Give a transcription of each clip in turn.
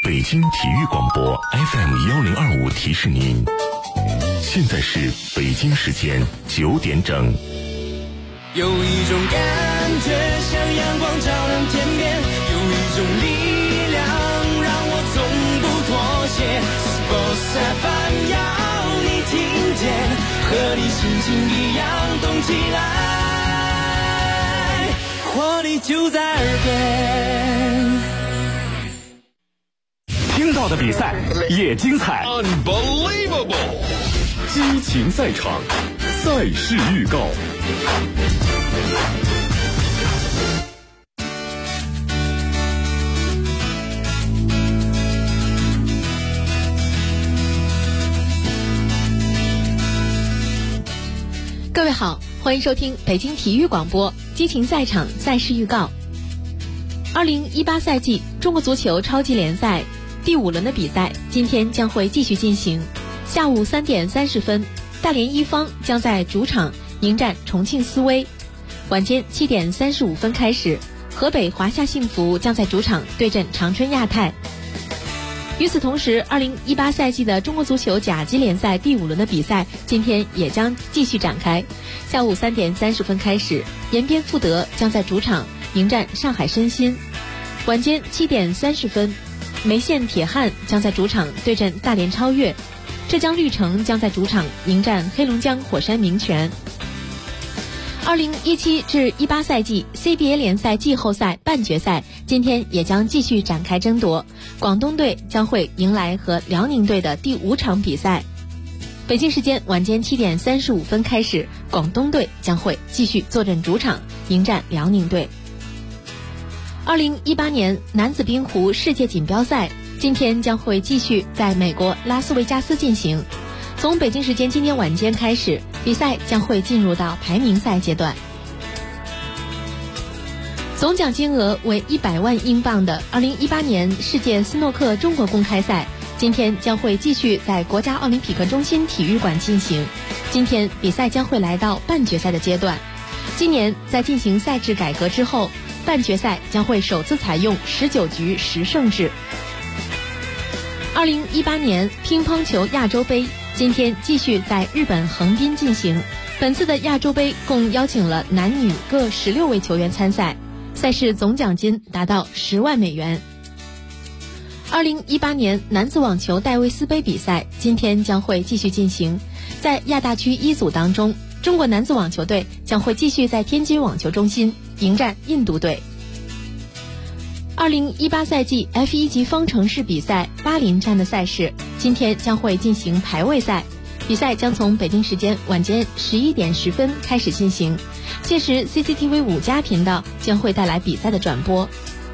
北京体育广播 FM1025提示您，现在是北京时间9点整。 有一种感觉像阳光照亮天边，有一种力量让我从不妥协。Sports FM 要你听见，和你心情一样动起来，活力就在耳边。 听到的比赛也精彩 Unbelievable 激情赛场，赛事预告。 各位好，欢迎收听北京体育广播激情赛场赛事预告。2018赛季中国足球超级联赛第5轮的比赛今天将会继续进行。下午3点30分，大连一方将在主场迎战重庆斯威。晚间7点35分开始，河北华夏幸福将在主场对阵长春亚泰。与此同时，2018赛季的中国足球甲级联赛第5轮的比赛今天也将继续展开。下午3点30分开始，延边富德将在主场迎战上海申鑫。晚间7点30分，梅县铁汉将在主场对阵大连超越。浙江绿城将在主场迎战黑龙江火山名泉。2017至18赛季 CBA 联赛季后赛半决赛今天也将继续展开争夺，广东队将会迎来和辽宁队的第5场比赛。北京时间晚间7点35分开始，广东队将会继续坐镇主场迎战辽宁队。2018年男子冰壶世界锦标赛今天将会继续在美国拉斯维加斯进行。从北京时间今天晚间开始，比赛将会进入到排名赛阶段。总奖金额为100万英镑的2018年世界斯诺克中国公开赛今天将会继续在国家奥林匹克中心体育馆进行。今天比赛将会来到半决赛的阶段。今年在进行赛制改革之后，半决赛将会首次采用19局10胜制。2018年乒乓球亚洲杯今天继续在日本横滨进行。本次的亚洲杯共邀请了男女各16位球员参赛，赛事总奖金达到10万美元。2018年男子网球戴维斯杯比赛今天将会继续进行。在亚大区一组当中，中国男子网球队将会继续在天津网球中心迎战印度队。2018赛季 F1 级方程式比赛巴林站的赛事今天将会进行排位赛，比赛将从北京时间晚间11点10分开始进行。届时 CCTV 5+频道将会带来比赛的转播。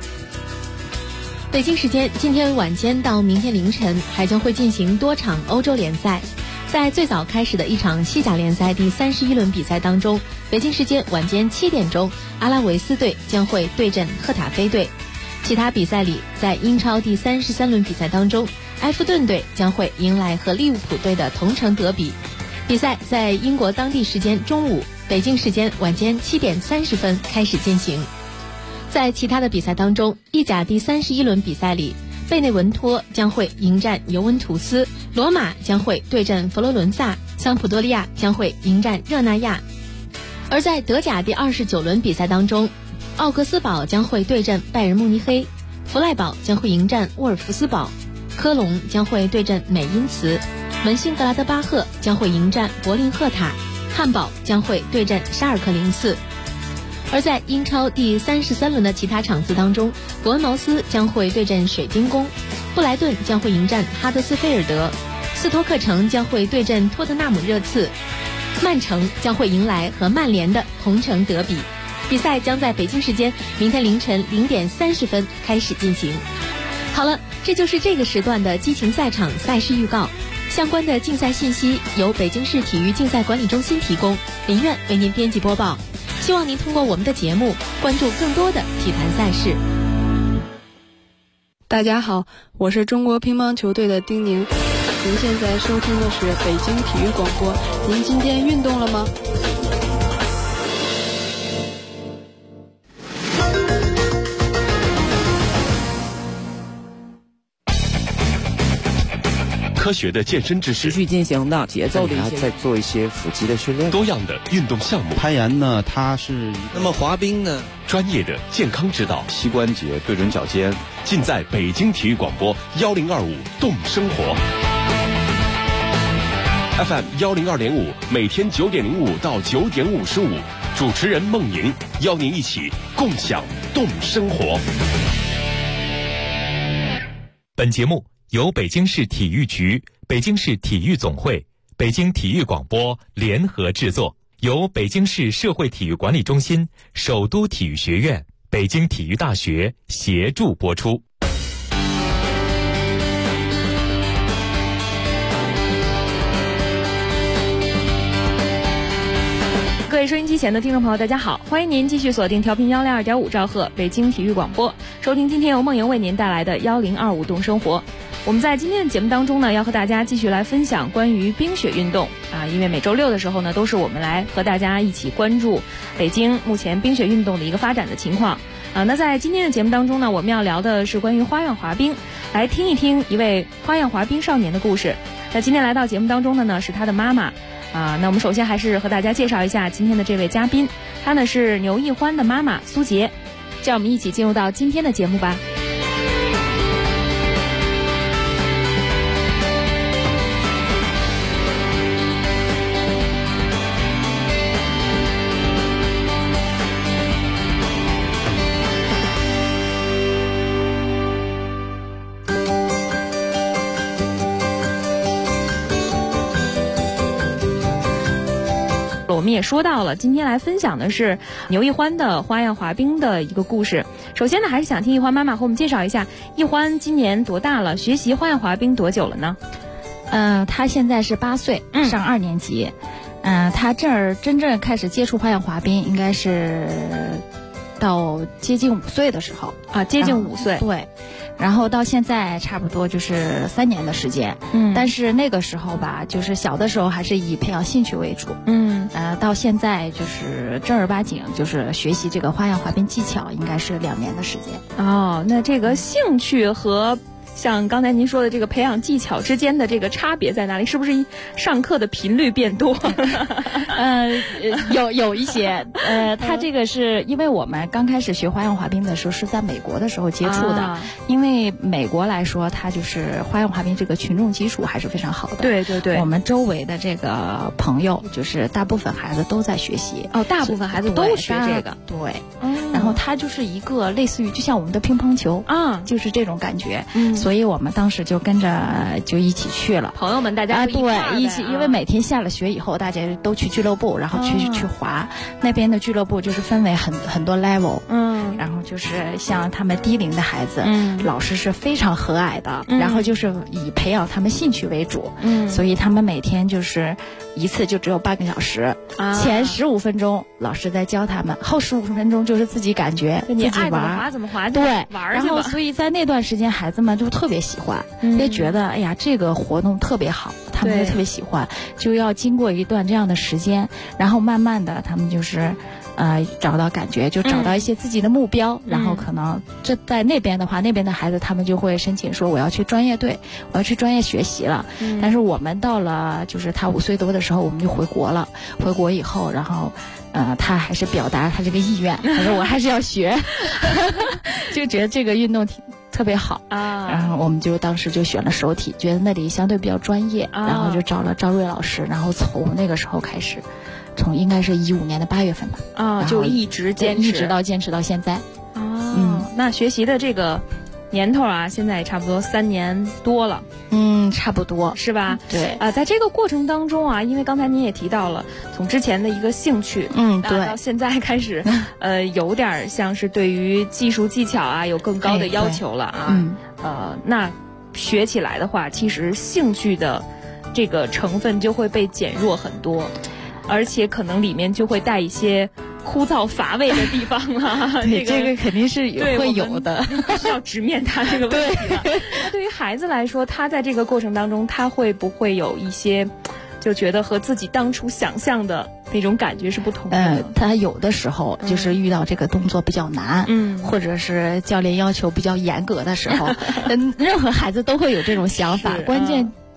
北京时间今天晚间到明天凌晨还将会进行多场欧洲联赛。在最早开始的一场西甲联赛第31轮比赛当中，北京时间晚间7点钟，阿拉维斯队将会对阵赫塔菲队。其他比赛里，在英超第33轮比赛当中，埃弗顿队将会迎来和利物浦队的同城德比。比赛在英国当地时间中午，北京时间晚间7点30分开始进行。在其他的比赛当中，意甲第31轮比赛里，贝内文托将会迎战尤文图斯，罗马将会对阵佛罗伦萨，桑普多利亚将会迎战热那亚。而在德甲第29轮比赛当中，奥格斯堡将会对阵拜仁慕尼黑，弗赖堡将会迎战沃尔夫斯堡，科隆将会对阵美因茨，门兴格拉德巴赫将会迎战柏林赫塔，汉堡将会对阵沙尔克04。而在英超第33轮的其他场次当中，伯恩茅斯将会对阵水晶宫，布莱顿将会迎战哈德斯菲尔德，斯托克城将会对阵托特纳姆热刺，曼城将会迎来和曼联的同城德比。比赛将在北京时间明天凌晨0点30分开始进行。好了，这就是这个时段的激情赛场赛事预告。相关的竞赛信息由北京市体育竞赛管理中心提供，林苑为您编辑播报。希望您通过我们的节目关注更多的体坛赛事。 大家好，我是中国乒乓球队的丁宁。您现在收听的是北京体育广播。您今天运动了吗？ 科学的健身知识， 持续进行的节奏的一些， 再做一些腹肌的训练， 多样的运动项目。 攀岩呢，它是那么滑冰呢， 专业的健康指导， 膝关节对准脚尖， 尽在北京体育广播1025动生活。FM 102.5，每天9点05到9点55，主持人孟莹邀您一起共享动生活。 本节目由北京市体育局、北京市体育总会、北京体育广播联合制作，由北京市社会体育管理中心、首都体育学院、北京体育大学协助播出。 各位收音机前的听众朋友，大家好，欢迎您继续锁定调频102.5兆赫北京体育广播，收听今天由孟莹为您带来的1025动生活。我们在今天的节目当中呢，要和大家继续来分享关于冰雪运动啊，因为每周六的时候呢，都是我们来和大家一起关注北京目前冰雪运动的一个发展的情况啊。那在今天的节目当中呢，我们要聊的是关于花样滑冰，来听一听一位花样滑冰少年的故事。那今天来到节目当中的呢，是他的妈妈。那我们首先还是和大家介绍一下今天的这位嘉宾，她呢是牛奕欢的妈妈苏杰，让我们一起进入到今天的节目吧。我们也说到了，今天来分享的是牛奕欢的花样滑冰的一个故事。首先呢，还是想听奕欢妈妈和我们介绍一下，奕欢今年多大了？学习花样滑冰多久了呢？ 他现在是8岁，上2年级。他真正开始接触花样滑冰，应该是到接近5岁的时候啊，接近5岁， 对。然后到现在差不多就是3年的时间，但是那个时候吧，就是小的时候还是以培养兴趣为主，到现在就是正儿八经就是学习这个花样滑冰技巧，应该是2年的时间。 哦，那这个兴趣和像刚才您说的这个培养技巧之间的这个差别在哪里？是不是上课的频率变多？ 有一些，他这个是因为我们刚开始学花样滑冰的时候是在美国的时候接触的，因为美国来说，它就是花样滑冰这个群众基础还是非常好的。 对对对， 我们周围的这个朋友，就是大部分孩子都在学习。 哦，大部分孩子都学这个。 对。然后它就是一个类似于就像我们的乒乓球啊，就是这种感觉。所以我们当时就跟着就一起去了， 朋友们大家一起，因为每天下了学以后，大家都去俱乐部，然后去滑。那边的俱乐部就是分为很多 level，然后就是像他们低龄的孩子，老师是非常和蔼的，然后就是以培养他们兴趣为主，所以他们每天就是一次就只有半个小时，前15分钟老师在教他们，后15分钟就是自己感觉自己玩， 怎么滑怎么滑， 对， 玩。 然后所以在那段时间，孩子们就特别喜欢，也觉得哎呀这个活动特别好，他们就特别喜欢，就要经过一段这样的时间，然后慢慢的他们就是找到感觉，就找到一些自己的目标，然后可能这在那边的话，那边的孩子他们就会申请说我要去专业队，我要去专业学习了。但是我们到了就是他5岁多的时候，我们就回国了。回国以后，然后他还是表达他这个意愿，他说我还是要学，就觉得这个运动特别好啊。然后我们就当时就选了首体，觉得那里相对比较专业，然后就找了赵瑞老师，然后从那个时候开始。从应该是15年的8月份吧， 就一直坚持到现在。 那学习的这个年头啊，现在也差不多3年多了。 差不多是吧？ 对在这个过程当中啊，因为刚才您也提到了，从之前的一个兴趣， 对， 到现在开始，有点像是对于技术技巧啊有更高的要求了啊。那学起来的话，其实兴趣的这个成分就会被减弱很多。而且可能里面就会带一些枯燥乏味的地方啊， 这个肯定是会有的， 必须要直面它这个问题了。那对于孩子来说，他在这个过程当中，他会不会有一些就觉得和自己当初想象的那种感觉是不同的？ 他有的时候就是遇到这个动作比较难，或者是教练要求比较严格的时候，任何孩子都会有这种想法。关键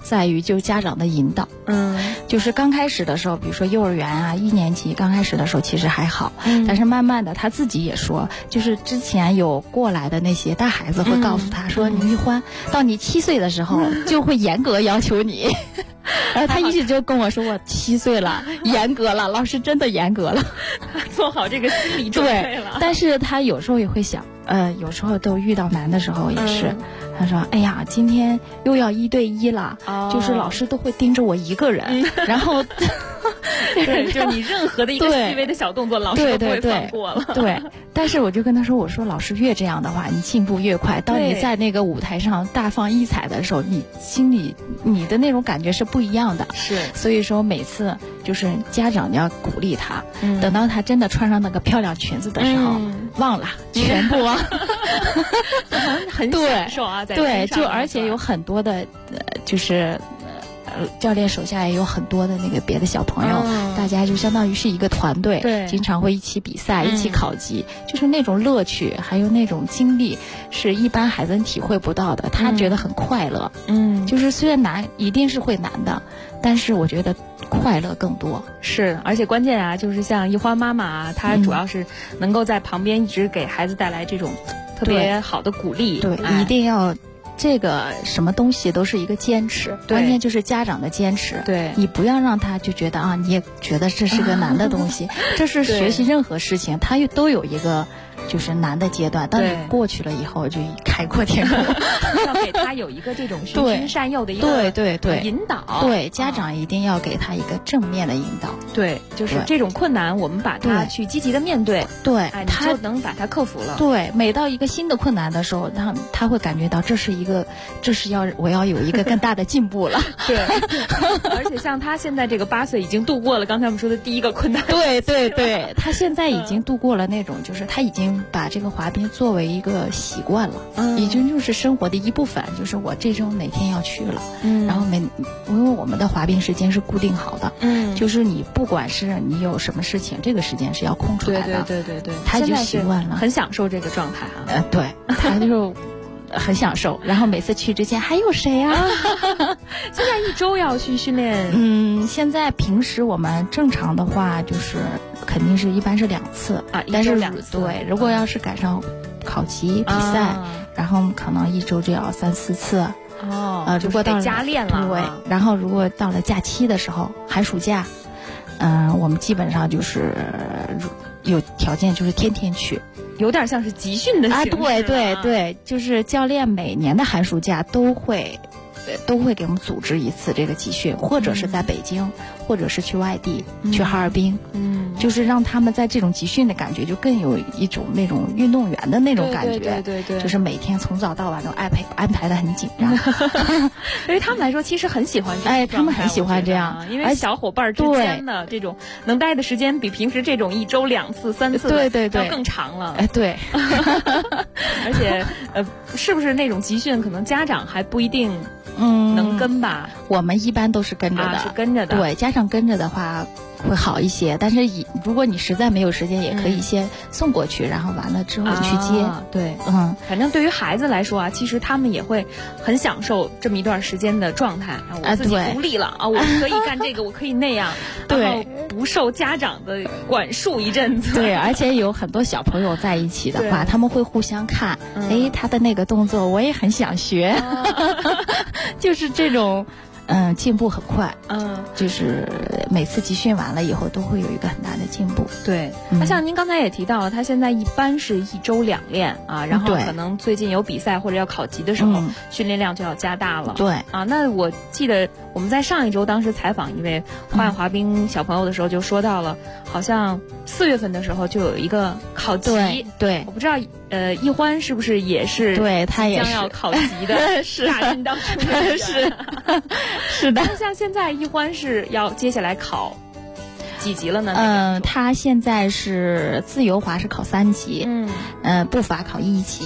在于就家长的引导。就是刚开始的时候，比如说幼儿园啊1年级刚开始的时候其实还好，但是慢慢的他自己也说，就是之前有过来的那些大孩子会告诉他说，你玉欢到你7岁的时候就会严格要求你。然后他一直就跟我说，我7岁了，严格了，老师真的严格了， 做好这个心理准备了。 但是他有时候也会想，有时候都遇到难的时候也是，他说，哎呀，今天又要1对1了，就是老师都会盯着我一个人，然后。 对，就你任何的一个细微的小动作，老师都不会放过了。 对，但是我就跟他说，我说老师越这样的话，你进步越快。当你在那个舞台上大放异彩的时候，你心里你的那种感觉是不一样的。 是， 所以说每次就是家长你要鼓励他，等到他真的穿上那个漂亮裙子的时候，忘了全部忘， 很享受啊，在对，就而且有很多的，就是。教练手下也有很多的那个别的小朋友，大家就相当于是一个团队， 对， 经常会一起比赛，一起考级，就是那种乐趣，还有那种经历，是一般孩子体会不到的。他觉得很快乐，就是虽然难，一定是会难的，但是我觉得快乐更多。 是，而且关键啊，就是像一花妈妈啊，她主要是能够在旁边一直给孩子带来这种特别好的鼓励， 对，一定要。这个什么东西都是一个坚持，关键就是家长的坚持。 对， 你不要让他就觉得啊，你也觉得这是个难的东西。这是学习任何事情，它都有一个就是难的阶段。当你过去了以后，就开阔天空。 要给他有一个这种循循善诱的一个引导。 对，家长一定要给他一个正面的引导。 对，就是这种困难，我们把它去积极的面对。 对， 你就能把它克服了。 对，每到一个新的困难的时候，他会感觉到这是我要有一个更大的进步了。 对，而且像他现在这个8岁已经度过了刚才我们说的第一个困难。 对，他现在已经度过了那种，就是他已经把这个滑冰作为一个习惯了，已经就是生活的一部分，就是我这周哪天要去了，然后因为我们的滑冰时间是固定好的，就是你不管是你有什么事情，这个时间是要空出来的。 对， 他就习惯了， 很享受这个状态啊。 对，他就。很享受，然后每次去之前还有谁啊？ 现在1周要去训练。 现在平时我们正常的话就是肯定是一般是2次啊， 但是 1周2次。 对，如果要是赶上考级比赛，然后可能1周就要3、4次。 如果到了加练了， 对，然后如果到了假期的时候，寒暑假，我们基本上就是有条件就是天天去。 有点像是集训的形式对，就是教练每年的寒暑假都会给我们组织一次这个集训，或者是在北京，或者是去外地，去哈尔滨，就是让他们在这种集训的感觉就更有一种那种运动员的那种感觉， 对， 就是每天从早到晚都安排的很紧张。 对于他们来说，其实很喜欢这种他们很喜欢这样， 因为小伙伴之间的这种能待的时间比平时这种1周2次、3次对要更长了。 对， 而且是不是那种集训，可能家长还不一定。能跟吧？ 我们一般都是跟着的， 是跟着的。 对，家长跟着的话会好一些，但是如果你实在没有时间，也可以先送过去，然后完了之后去接。 对，反正对于孩子来说啊，其实他们也会很享受这么一段时间的状态。我自己独立了啊，我可以干这个，我可以那样， 对， 不受家长的管束一阵子。 对，而且有很多小朋友在一起的话，他们会互相看，他的那个动作我也很想学，就是这种。进步很快，就是每次集训完了以后都会有一个很大的进步。 对，像您刚才也提到了，他现在一般是1周2练啊，然后可能最近有比赛或者要考级的时候，训练量就要加大了。 对啊，那我记得我们在上1周当时采访一位花样滑冰小朋友的时候，就说到了，好像4月份的时候就有一个考级。 对， 我不知道易欢是不是也是？ 对，他也是将要考级的， 是大运当中的是的。 像现在易欢是要接下来考几级了呢？ 他现在是自由滑是考3级，步伐考1级。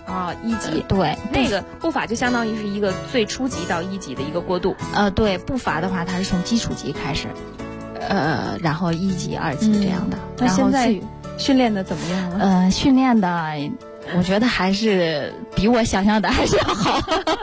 1级。 对， 那个步伐就相当于是一个最初级到1级的一个过渡。 对，步伐的话，它是从基础级开始，然后1级、2级这样的。 那现在训练的怎么样了？ 训练的，我觉得还是比我想象的还是要好。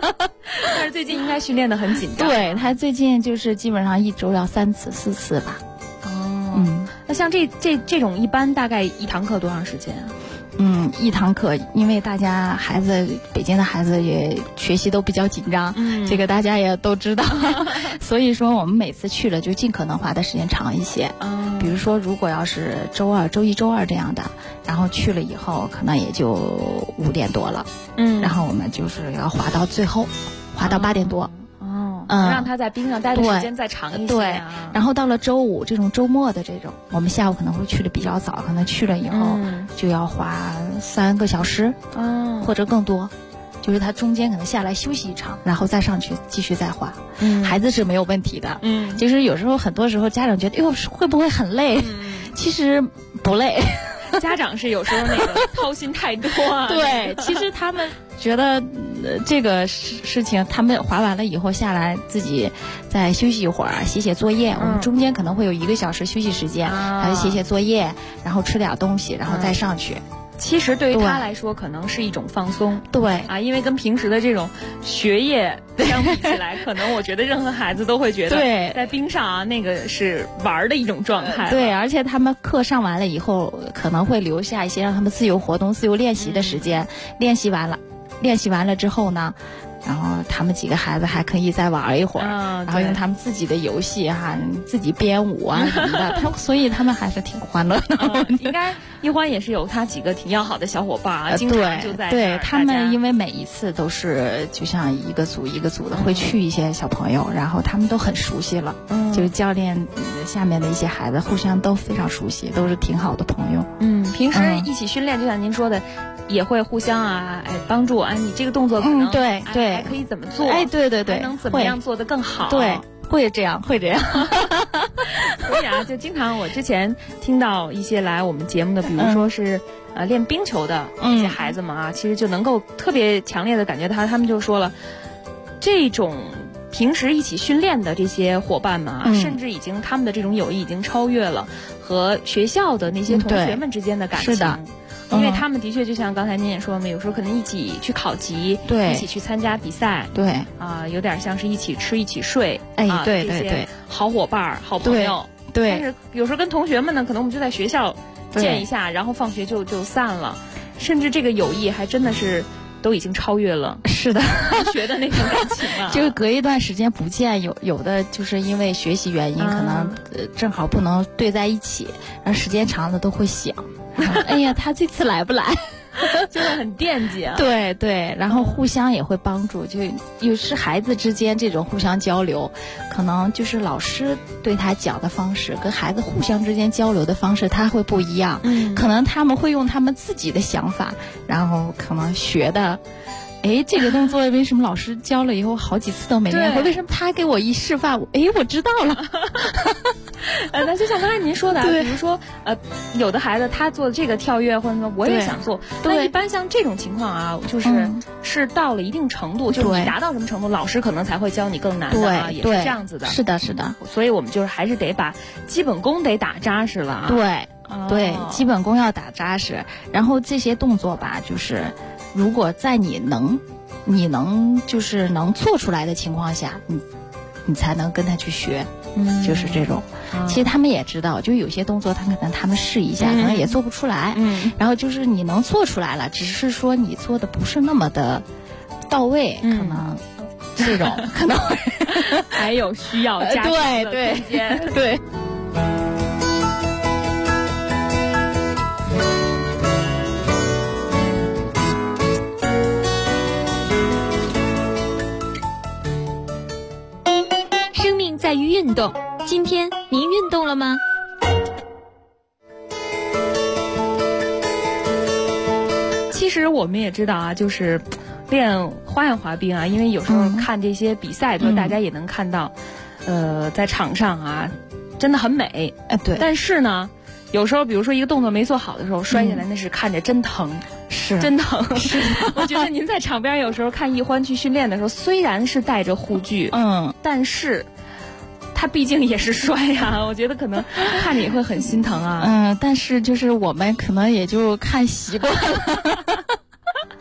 但是最近应该训练的很紧张。 对，他最近就是基本上1周要3次4次吧。 那像这种一般大概一堂课多长时间啊？ 一堂课，因为大家北京的孩子也学习都比较紧张，这个大家也都知道，所以说我们每次去了就尽可能花的时间长一些。比如说，如果要是周一周二这样的，然后去了以后，可能也就5点多了，然后我们就是要滑到最后，滑到8点多。 让他在冰上待的时间再长一些。 对，然后到了周五这种周末的这种，我们下午可能会去的比较早，可能去了以后就要花3个小时，或者更多。就是他中间可能下来休息一场，然后再上去继续再滑。孩子是没有问题的。就是有时候很多时候家长觉得，哟，会不会很累？其实不累。 家长是有时候那个操心太多啊。 对，其实他们觉得这个事情，他们滑完了以后下来自己再休息一会儿，写作业。我们中间可能会有1个小时休息时间，还有写作业，然后吃点东西，然后再上去。 其实对于他来说，可能是一种放松。 对啊，因为跟平时的这种学业相比起来，可能我觉得任何孩子都会觉得，对，在冰上啊，那个是玩的一种状态。 对，而且他们课上完了以后，可能会留下一些让他们自由活动、自由练习的时间。练习完了之后呢，然后他们几个孩子还可以再玩一会儿，然后用他们自己的游戏自己编舞啊什么的，所以他们还是挺欢乐的。 应该一欢也是有他几个挺要好的小伙伴啊，经常就在对他们，因为每一次都是就像一个组一个组的会去一些小朋友，然后他们都很熟悉了，就是教练下面的一些孩子互相都非常熟悉，都是挺好的朋友。 平时一起训练，就像您说的，也会互相帮助你这个动作可能对还可以怎么做？ 对， 还能怎么样做得更好？ 对，会这样。 所以就经常我之前听到一些来我们节目的，比如说是练冰球的一些孩子们其实就能够特别强烈的感觉他们就说了，这种平时一起训练的这些伙伴们甚至他们的这种友谊已经超越了和学校的那些同学们之间的感情。 是的。 因为他们的确就像刚才您也说嘛，有时候可能一起去考级， 对， 一起去参加比赛， 对， 有点像是一起吃一起睡， 对， 这些好伙伴、好朋友， 对。 但是有时候跟同学们呢，可能我们就在学校见一下，然后放学就散了，甚至这个友谊还真的是都已经超越了是的同学的那种感情了。 就是隔一段时间不见，有的就是因为学习原因，可能正好不能对在一起，然后时间长了都会想。哎呀，他这次来不来？ 就会很惦记啊。 对，然后互相也会帮助，就有时孩子之间这种互相交流，可能就是老师对他讲的方式跟孩子互相之间交流的方式他会不一样。可能他们会用他们自己的想法，然后可能学的。这个动作为什么老师教了以后好几次都没练会？为什么他给我一示范，我知道了。 那就像刚才您说的，比如说有的孩子他做这个跳跃，或者说我也想做，那一般像这种情况是到了一定程度，就是你达到什么程度，老师可能才会教你更难的也是这样子的。 是的。 所以我们就是还是得把基本功得打扎实了对，基本功要打扎实，然后这些动作吧，就是如果在你能就是能做出来的情况下，你才能跟他去学，就是这种。其实他们也知道，就有些动作他们试一下，可能也做不出来。然后就是你能做出来了，只是说你做的不是那么的到位，可能这种可能还有需要加强的空间。 对。 在于运动，今天您运动了吗？ 其实我们也知道就是练花样滑冰因为有时候看这些比赛的时候，大家也能看到，在场上真的很美。 对。 但是呢，有时候比如说一个动作没做好的时候，摔下来那是看着真疼。 是真疼。我觉得您在场边有时候看一欢去训练的时候，虽然是带着护具，但是他毕竟也是摔我觉得可能看着也会很心疼但是就是我们可能也就看习惯了。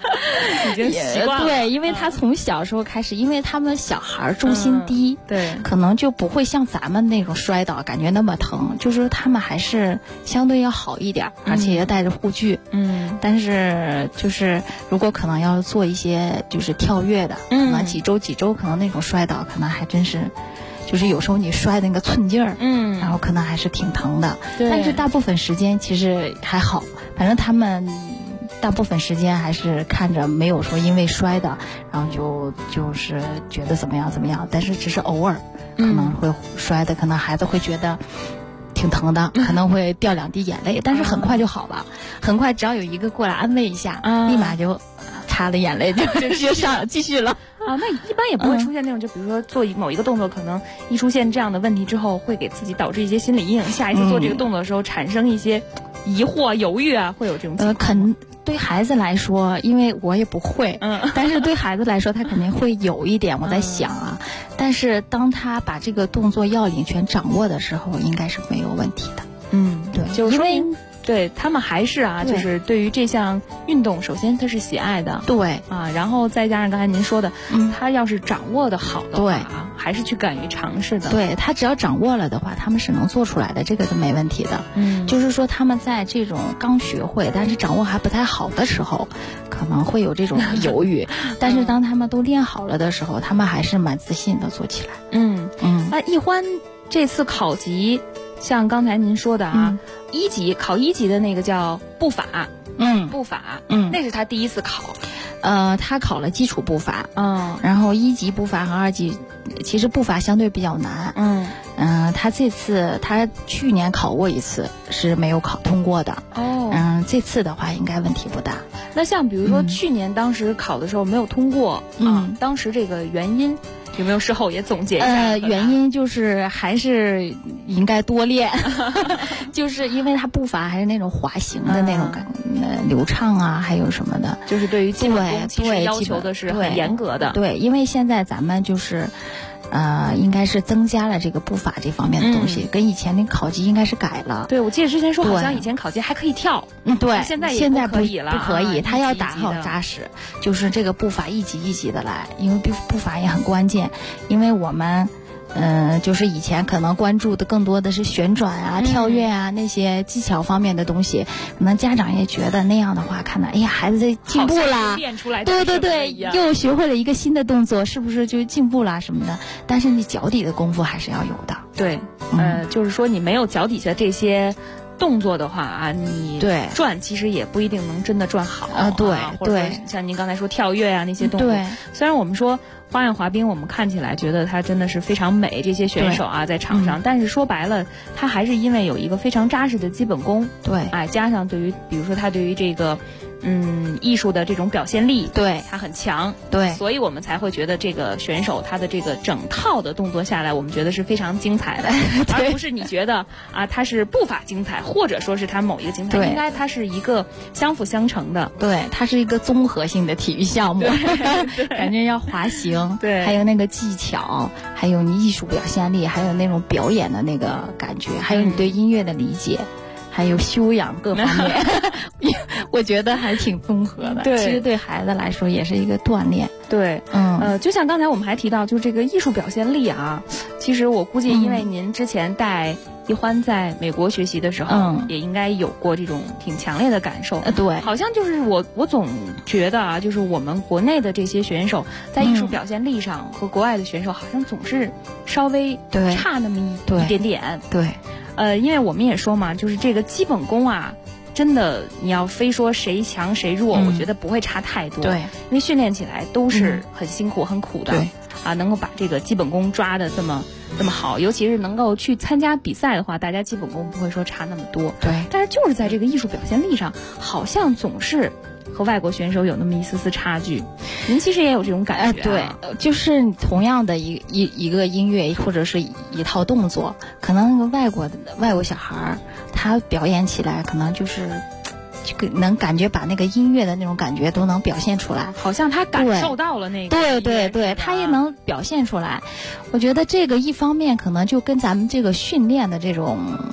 已经习惯了。 对，因为他从小时候开始，因为他们小孩重心低， 对， 可能就不会像咱们那种摔倒感觉那么疼，就是他们还是相对要好一点，而且也带着护具。但是就是如果可能要做一些就是跳跃的，可能几周可能那种摔倒，可能还真是。就是有时候你摔的那个寸劲儿，然后可能还是挺疼的。但是大部分时间其实还好，反正他们大部分时间还是看着没有说因为摔的，然后就是觉得怎么样，但是只是偶尔可能会摔的，可能孩子会觉得挺疼的，可能会掉2滴眼泪，但是很快就好了，很快只要有一个过来安慰一下，立马就擦了眼泪就上继续了。 那一般也不会出现那种，就比如说做某一个动作，可能一出现这样的问题之后，会给自己导致一些心理阴影，下一次做这个动作的时候产生一些疑惑、犹豫啊，会有这种情况。 对孩子来说，因为我也不会，但是对孩子来说，他肯定会有一点。我在想啊，但是当他把这个动作要领全掌握的时候，应该是没有问题的。对， 就是说明。对他们还是就是对于这项运动，首先他是喜爱的， 对然后再加上刚才您说的，他要是掌握的好的话还是去敢于尝试的。 对，他只要掌握了的话，他们是能做出来的，这个是没问题的。就是说他们在这种刚学会，但是掌握还不太好的时候，可能会有这种犹豫，但是当他们都练好了的时候，他们还是蛮自信的做起来。 那易欢这次考级。像刚才您说的一级考1级的那个叫步法，步法，那是他第一次考。 他考了基础步法，然后1级步法和2级，其实步法相对比较难。他去年考过一次，是没有考通过的。这次的话应该问题不大。 那像比如说去年当时考的时候没有通过，当时这个原因。有没有事后也总结一下？ 原因就是还是应该多练，就是因为他步伐还是那种滑行的那种流畅啊，还有什么的， 就是对于基本功其实要求的是很严格的。 对，因为现在咱们就是。应该是增加了这个步法这方面的东西，跟以前那考级应该是改了。 对，我记得之前说好像以前考级还可以跳， 对， 现在不可以了， 不可以，他要打好扎实，就是这个步法一级一级的来，因为步法也很关键，因为我们。就是以前可能关注的更多的是旋转啊、跳跃啊那些技巧方面的东西，可能家长也觉得那样的话，看到哎呀孩子在进步啦，对，又学会了一个新的动作，是不是就进步啦什么的？但是你脚底的功夫还是要有的。 对，就是说你没有脚底下这些。动作的话你转其实也不一定能真的转好对， 像您刚才说跳跃啊那些动作，虽然我们说花样滑冰，我们看起来觉得它真的是非常美，这些选手在场上，但是说白了，它还是因为有一个非常扎实的基本功，加上对于比如说他对于这个。艺术的这种表现力，他很强，所以我们才会觉得这个选手他的这个整套的动作下来，我们觉得是非常精彩的，而不是你觉得他是步法精彩，或者说是他某一个精彩，应该它是一个相辅相成的， 它是一个综合性的体育项目，感觉要滑行，还有那个技巧，还有你艺术表现力，还有那种表演的那个感觉，还有你对音乐的理解。还有修养各方面，我觉得还挺综合的。其实对孩子来说也是一个锻炼。 就像刚才我们还提到，就这个艺术表现力其实我估计，因为您之前带易欢在美国学习的时候，也应该有过这种挺强烈的感受。好像就是我总觉得就是我们国内的这些选手在艺术表现力上和国外的选手好像总是稍微差那么一点点。因为我们也说嘛，就是这个基本功真的你要非说谁强谁弱，我觉得不会差太多。因为训练起来都是很辛苦、很苦的。能够把这个基本功抓得这么好，尤其是能够去参加比赛的话，大家基本功不会说差那么多。但是就是在这个艺术表现力上，好像总是和外国选手有那么一丝丝差距。您其实也有这种感觉。 就是同样的一个音乐或者是一套动作，可能那个外国小孩他表演起来可能就是能感觉把那个音乐的那种感觉都能表现出来， 好像他感受到了那个。 对，他也能表现出来。我觉得这个一方面可能就跟咱们这个训练的这种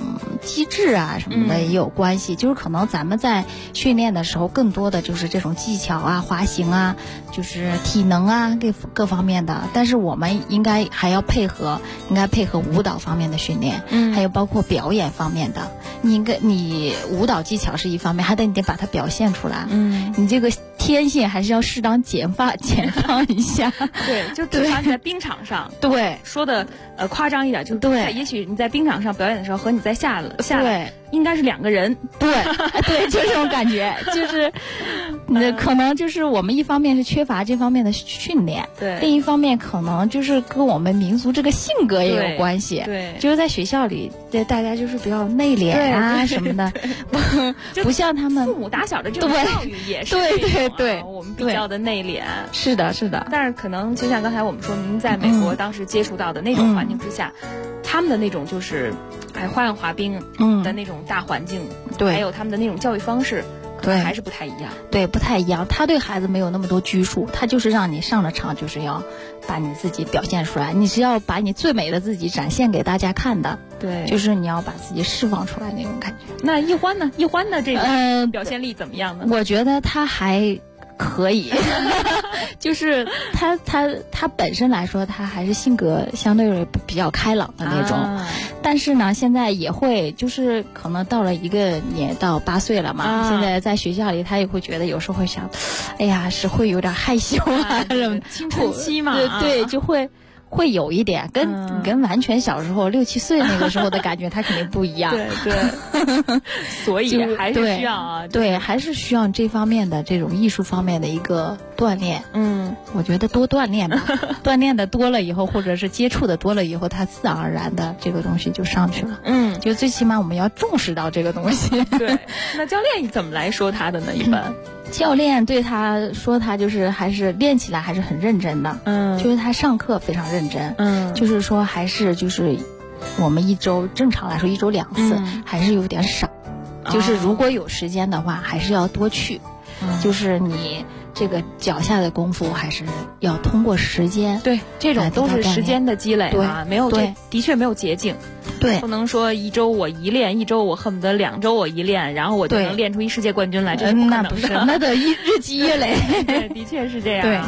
机制啊什么的也有关系，就是可能咱们在训练的时候更多的就是这种技巧啊、滑行啊，就是体能啊各方面的，但是我们应该还要配合舞蹈方面的训练，还有包括表演方面的。你舞蹈技巧是一方面，还得你得把它表现出来。你这个天性还是要适当减放一下。 对，就至少你在冰场上， 对， 说的夸张一点，就是对，也许你在冰场上表演的时候和你在下来应该是2个人。 对，就这种感觉，就是可能就是我们一方面是缺乏这方面的训练， 对， 另一方面可能就是跟我们民族这个性格也有关系。 对， 就是在学校里，大家就是比较内敛啊什么的，不像他们父母打小的这种教育也是对， 我们比较的内敛。 是的。 但是可能就像刚才我们说，您在美国当时接触到的那种环境之下，他们的那种就是花样滑冰的那种大环境，还有他们的那种教育方式，可能还是不太一样。 对，不太一样。他对孩子没有那么多拘束，他就是让你上了场，就是要把你自己表现出来，你是要把你最美的自己展现给大家看的。 对， 就是你要把自己释放出来那种感觉。 那一欢呢？一欢的这个表现力怎么样呢？ 我觉得他还可以，就是他本身来说，他还是性格相对比较开朗的那种，但是呢，现在也会就是可能到了一个年到8岁了嘛，现在在学校里，他也会觉得有时候会想，哎呀，是会有点害羞啊什么， 青春期嘛， 对，就会有一点跟完全小时候6、7岁那个时候的感觉，他肯定不一样。 对，所以还是需要啊， 对，还是需要这方面的这种艺术方面的一个锻炼。我觉得多锻炼吧，锻炼的多了以后，或者是接触的多了以后，他自然而然的这个东西就上去了。就最起码我们要重视到这个东西。 对，那教练怎么来说他的呢？一般教练对他说，他就是还是练起来还是很认真的。就是他上课非常认真。就是说还是就是我们一周正常来说1周2次，还是有点少。就是如果有时间的话，还是要多去。就是你这个脚下的功夫还是要通过时间。 对，这种都是时间的积累啊，没有的确没有捷径。 对， 不能说1周我一练，1周我恨不得2周我一练，然后我就能练出一世界冠军来，这是不可能的。 那不是，那得日积月累。 对，的确是这样。 对。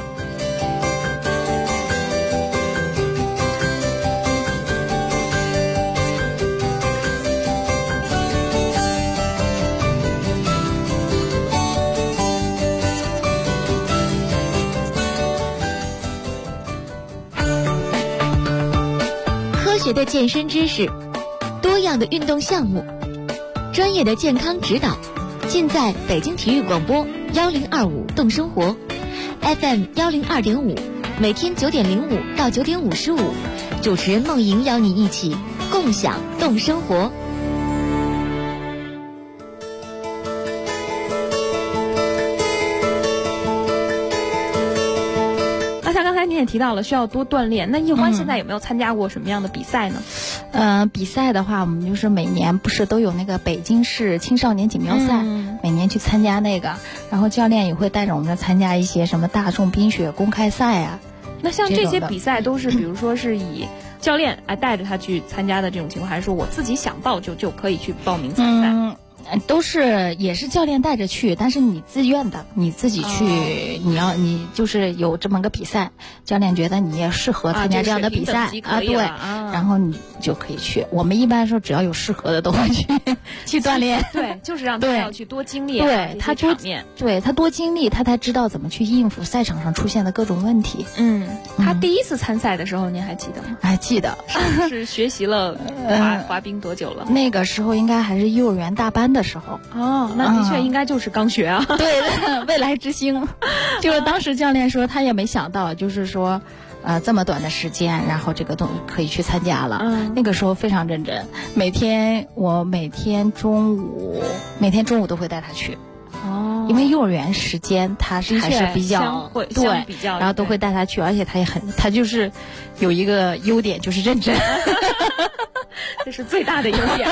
科学的健身知识，多样的运动项目，专业的健康指导，尽在北京体育广播1025动生活 FM 102.5，每天9点05到9点55，主持人梦莹邀你一起共享动生活。 你也提到了需要多锻炼，那一欢现在有没有参加过什么样的比赛呢？ 比赛的话，我们就是每年不是都有那个北京市青少年锦标赛，每年去参加那个，然后教练也会带着我们参加一些什么大众冰雪公开赛啊。 那像这些比赛都是比如说是以教练带着他去参加的这种情况，还是说我自己想报就可以去报名参赛？ 都是也是教练带着去，但是你自愿的，你自己去，你就是有这么个比赛，教练觉得你也适合参加这样的比赛对，然后你就可以去。我们一般说只要有适合的都会去锻炼， 对，就是让他要去多经历， 对他多他多经历，他才知道怎么去应付赛场上出现的各种问题。 他第一次参赛的时候您还记得吗？ 还记得， 是学习了滑冰多久了？ 那个时候应该还是幼儿园大班的时候。 那的确应该就是刚学啊。 对，未来之星。就是当时教练说他也没想到，就是说这么短的时间，然后这个都可以去参加了。那个时候非常认真，每天中午都会带他去。因为幼儿园时间他是还是比较对，然后都会带他去，而且他就是有一个优点就是认真。 这是最大的优点。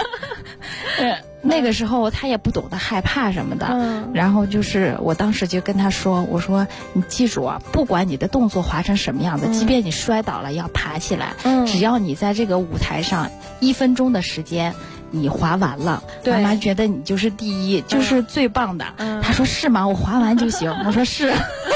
那个时候他也不懂得害怕什么的，然后就是我当时就跟他说，我说你记住啊，不管你的动作滑成什么样子，即便你摔倒了要爬起来，只要你在这个舞台上1分钟的时间， 你滑完了，妈妈觉得你就是第一，就是最棒的。他说是吗？我滑完就行。我说是。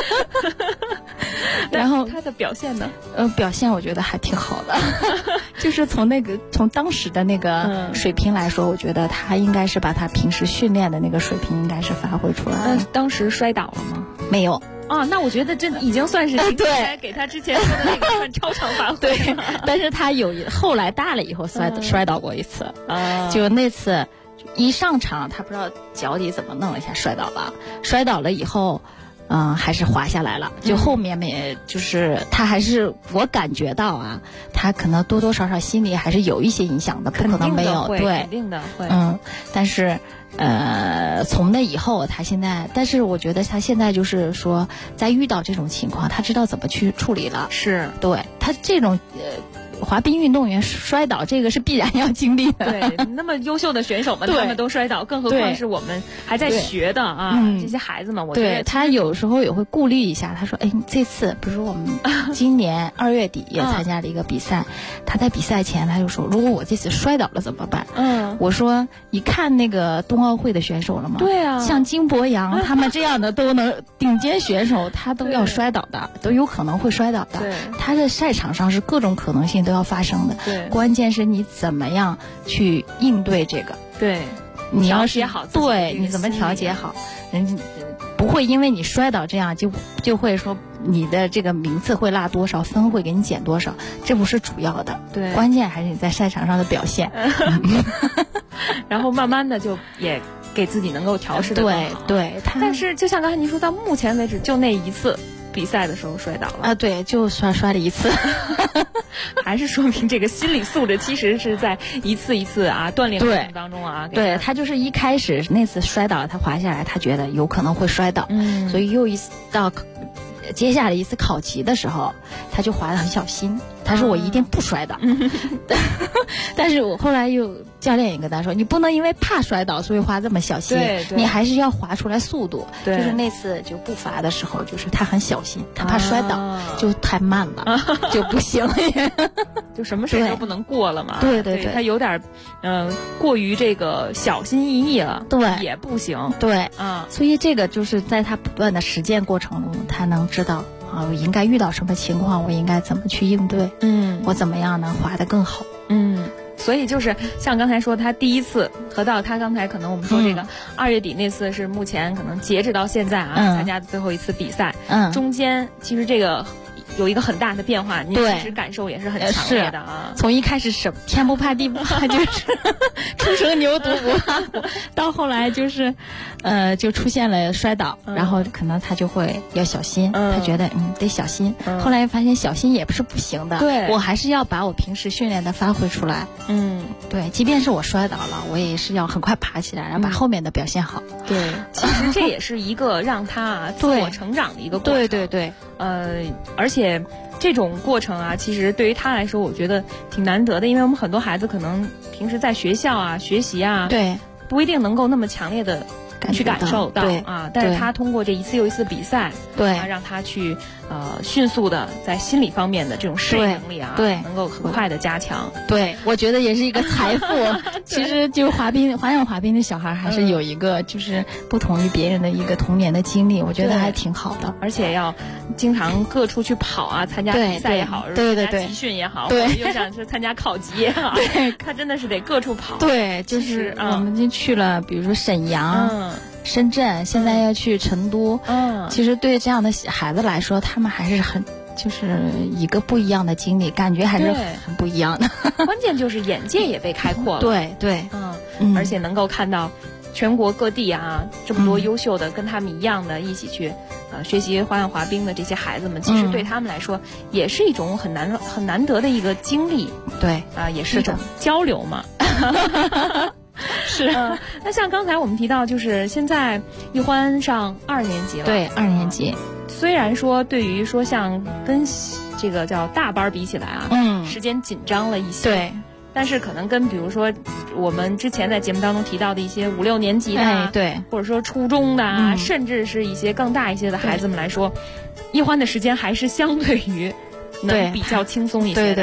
然后他的表现呢？ 表现我觉得还挺好的，就是从当时的那个水平来说，我觉得他应该是把他平时训练的那个水平应该是发挥出来。 当时摔倒了吗？ 没有。 啊，那我觉得这已经算是对给他之前说的那个算超常发挥。 对，但是他后来大了以后摔倒过一次，就那次一上场，他不知道脚底怎么弄了一下摔倒了以后。还是滑下来了。就后面就是他还是我感觉到啊，他可能多多少少心里还是有一些影响的，不可能没有。对， 肯定的会。 但是从那以后，他现在，但是我觉得他现在就是说，在遇到这种情况，他知道怎么去处理了。 是， 对他这种滑冰运动员摔倒，这个是必然要经历的。 对，那么优秀的选手们他们都摔倒，更何况是我们还在学的啊，这些孩子们，我觉得他有时候也会顾虑一下。他说：“哎，这次比如说我们今年2月底也参加了一个比赛，他在比赛前他就说，如果我这次摔倒了怎么办？”我说：“你看那个冬奥会的选手了吗？ 对啊， 像金博洋他们这样的都能顶尖选手，他都要摔倒的，都有可能会摔倒的。他在赛场上是各种可能性都要发生的。 对， 关键是你怎么样去应对这个。 对， 你要是好， 对你怎么调节好，人不会因为你摔倒这样就会说你的这个名次会落多少，分会给你减多少，这不是主要的。 对， 关键还是你在赛场上的表现。 然后慢慢的就也给自己能够调试得更好。 对， 但是就像刚才您说，到目前为止就那一次比赛的时候摔倒了啊，对，就摔了一次。 还是说明这个心理素质其实是在一次一次啊锻炼过程当中啊。 对，他就是一开始那次摔倒了，他滑下来，他觉得有可能会摔倒，所以又一次到接下来一次考级的时候，他就滑得很小心。他说我一定不摔倒。但是我后来教练也跟他说，你不能因为怕摔倒所以滑这么小心，你还是要滑出来速度。就是那次就步伐的时候，就是他很小心，他怕摔倒，就太慢了，就不行了。 就什么事都不能过了嘛。 对， 他有点过于这个小心翼翼了， 对， 也不行。 对所以这个就是在他不断的实践过程中，他能知道我应该遇到什么情况，我应该怎么去应对，我怎么样能滑得更好。 所以就是像刚才说，他第一次和到他刚才可能我们说这个2月底那次是目前可能截止到现在啊参加的最后一次比赛，中间其实这个有一个很大的变化，您其实感受也是很强烈的啊。 从一开始天不怕地不怕，就是初生牛犊不怕虎，到后来就是就出现了摔倒，然后可能他就会要小心，他觉得得小心。后来发现小心也不是不行的， 对， 我还是要把我平时训练的发挥出来。对，即便是我摔倒了，我也是要很快爬起来，然后把后面的表现好。 对，其实这也是一个让他自我成长的一个过程。 对， 而且这种过程啊，其实对于他来说，我觉得挺难得的，因为我们很多孩子可能平时在学校啊学习啊， 对， 不一定能够那么强烈的去感受到啊，但是他通过这一次又一次比赛， 对， 让他去迅速的在心理方面的这种适应能力啊， 对， 能够很快的加强。 对，我觉得也是一个财富。其实就花样滑冰的小孩还是有一个就是不同于别人的一个童年的经历，我觉得还挺好的。 而且要经常各处去跑啊，参加比赛也好， 对， 参加集训也好， 对， 又想是参加考级也好， 对， 他真的是得各处跑。 对，就是我们就去了，比如说沈阳。深圳，现在要去成都。其实对这样的孩子来说，他们还是就是一个不一样的经历，感觉还是很不一样的。 关键就是眼界也被开阔了。 对， 而且能够看到全国各地啊这么多优秀的跟他们一样的一起去学习花样滑冰的这些孩子们，其实对他们来说也是一种很难得的一个经历。 对也是一种交流嘛。是，那像刚才我们提到，就是现在玉欢上2年级了， 对，2年级。 虽然说对于说像跟这个叫大班比起来啊，时间紧张了一些， 对， 但是可能跟比如说我们之前在节目当中提到的一些5、6年级的， 对， 或者说初中的啊，甚至是一些更大一些的孩子们来说，玉欢的时间还是相对于能比较轻松一些的。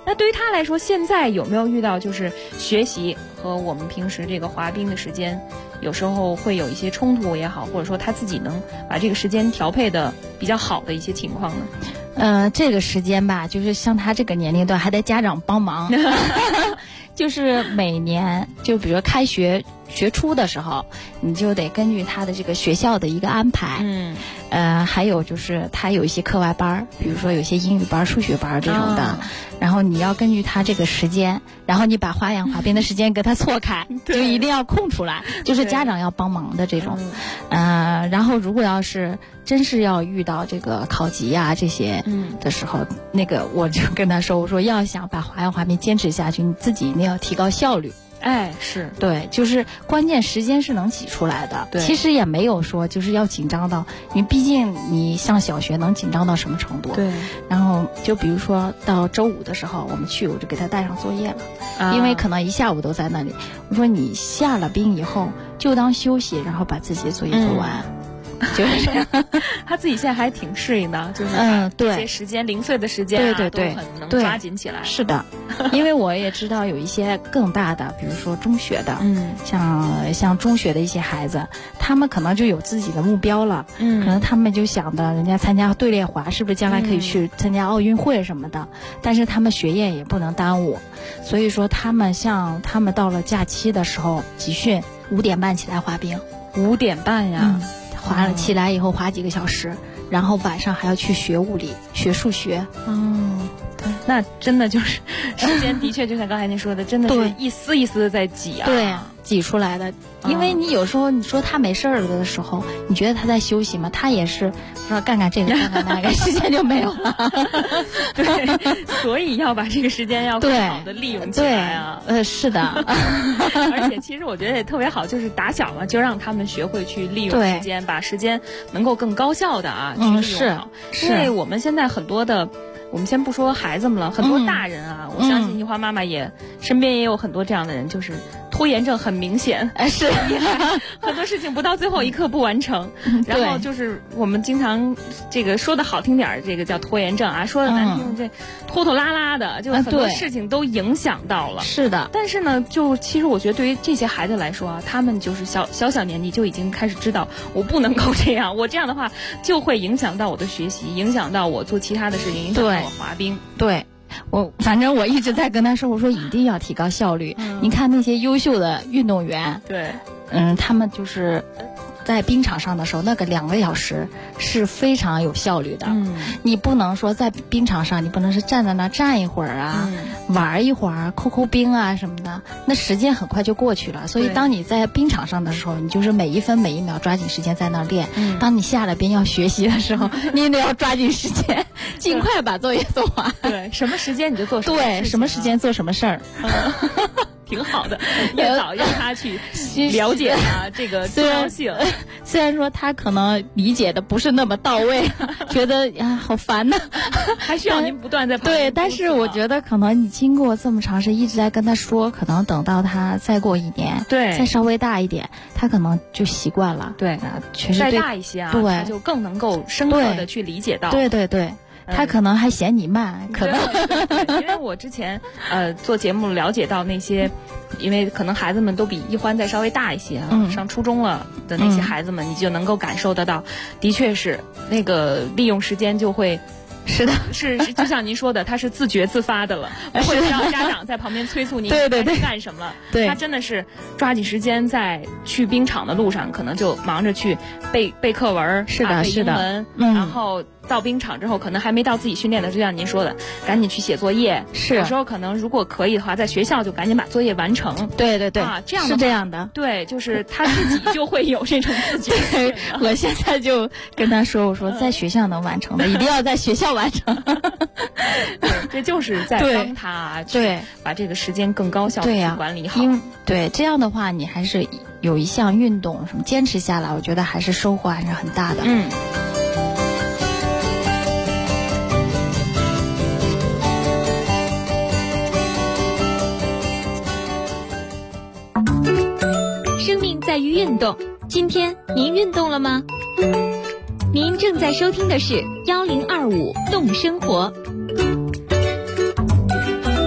那对于他来说，现在有没有遇到就是学习和我们平时这个滑冰的时间，有时候会有一些冲突也好，或者说他自己能把这个时间调配的比较好的一些情况呢？ 这个时间吧，就是像他这个年龄段还得家长帮忙，就是每年就比如说开学初的时候，你就得根据他的这个学校的一个安排，还有就是他有一些课外班，比如说有些英语班、数学班这种的，然后你要根据他这个时间，然后你把花样滑冰的时间给他错开，就一定要空出来，就是家长要帮忙的这种。然后如果要是真是要遇到这个考级啊这些的时候，那个我就跟他说，我说要想把花样滑冰坚持下去，你自己一定要提高效率。 哎，是对，就是关键时间是能挤出来的。 对， 其实也没有说就是要紧张到你，毕竟你上小学能紧张到什么程度？ 对。 然后就比如说到周五的时候，我们去，我就给他带上作业了，因为可能一下午都在那里。我说你下了冰以后就当休息，然后把自己的作业做完。就是这样， 他自己现在还挺适应的，就是对， 一些时间零碎的时间对， 都很能抓紧起来。 是的，因为我也知道有一些更大的，比如说中学的，像中学的一些孩子，他们可能就有自己的目标了，可能他们就想的，人家参加队列滑，是不是将来可以去参加奥运会什么的？但是他们学业也不能耽误，所以说他们到了假期的时候集训，5点半起来滑冰 ，5点半呀。 滑了起来以后滑几个小时，然后晚上还要去学物理、学数学。 对，那真的就是时间的确就像刚才您说的，真的是一丝一丝的在挤啊。 对，挤出来的。因为你有时候你说他没事儿了的时候，你觉得他在休息吗？他也是说干干这个干干那个，时间就没有了。 对，所以要把这个时间要更好的利用起来啊。 是的。 而且其实我觉得也特别好，就是打小嘛，就让他们学会去利用时间，把时间能够更高效的去利用好。因为我们现在很多的。我们先不说孩子们了，很多大人啊，我相信一花妈妈身边也有很多这样的人，就是拖延症很明显， 是厉害，很多事情不到最后一刻不完成，然后就是我们经常这个说的好听点，这个叫拖延症啊，说的难听，这拖拖拉拉的，就很多事情都影响到了。 是的， 但是呢，就其实我觉得对于这些孩子来说啊，他们就是小年纪就已经开始知道，我不能够这样，我这样的话就会影响到我的学习，影响到我做其他的事情，影响到我滑冰。 对。反正我一直在跟他说，我说一定要提高效率。你看那些优秀的运动员， 对， 他们就是在冰场上的时候，那个2个小时是非常有效率的。你不能说在冰场上，你不能是站在那站一会儿啊，玩一会儿，抠冰啊什么的，那时间很快就过去了。所以当你在冰场上的时候，你就是每1分每1秒抓紧时间在那练。当你下了冰要学习的时候，你也得要抓紧时间，尽快把作业做完。 对，什么时间你就做什么事情。 对，什么时间做什么事儿。 挺好的，越早让他去了解这个重要性。 虽然说他可能理解的不是那么到位，觉得呀好烦呢， 还需要您不断在旁边。 对，但是我觉得可能你经过这么长时间一直在跟他说，可能等到他再过1年， 对， 再稍微大一点，他可能就习惯了。 对， 确实再大一些啊， 对， 他就更能够深刻的去理解到。 对。他可能还嫌你慢，可能因为我之前做节目了解到那些，因为可能孩子们都比一欢再稍微大一些啊，上初中了的那些孩子们，你就能够感受得到，的确是那个利用时间就会。 是的， 是就像您说的，他是自觉自发的了，不会让家长在旁边催促您干什么了。 对， 他真的是抓紧时间，在去冰场的路上，可能就忙着去背课文， 是的， 背英文，然后到冰场之后，可能还没到自己训练的，就像您说的，赶紧去写作业。 是， 有时候可能如果可以的话，在学校就赶紧把作业完成。 对啊，这样是这样的。 对，就是他自己就会有这种自觉性。 我现在就跟他说，我说在学校能完成的，一定要在学校完成。 对，这就是在帮他去把这个时间更高效的管理好。 对，这样的话，你还是有一项运动什么坚持下来，我觉得还是收获还是很大的。 生命在于运动，今天您运动了吗？您正在收听的是1025动生活。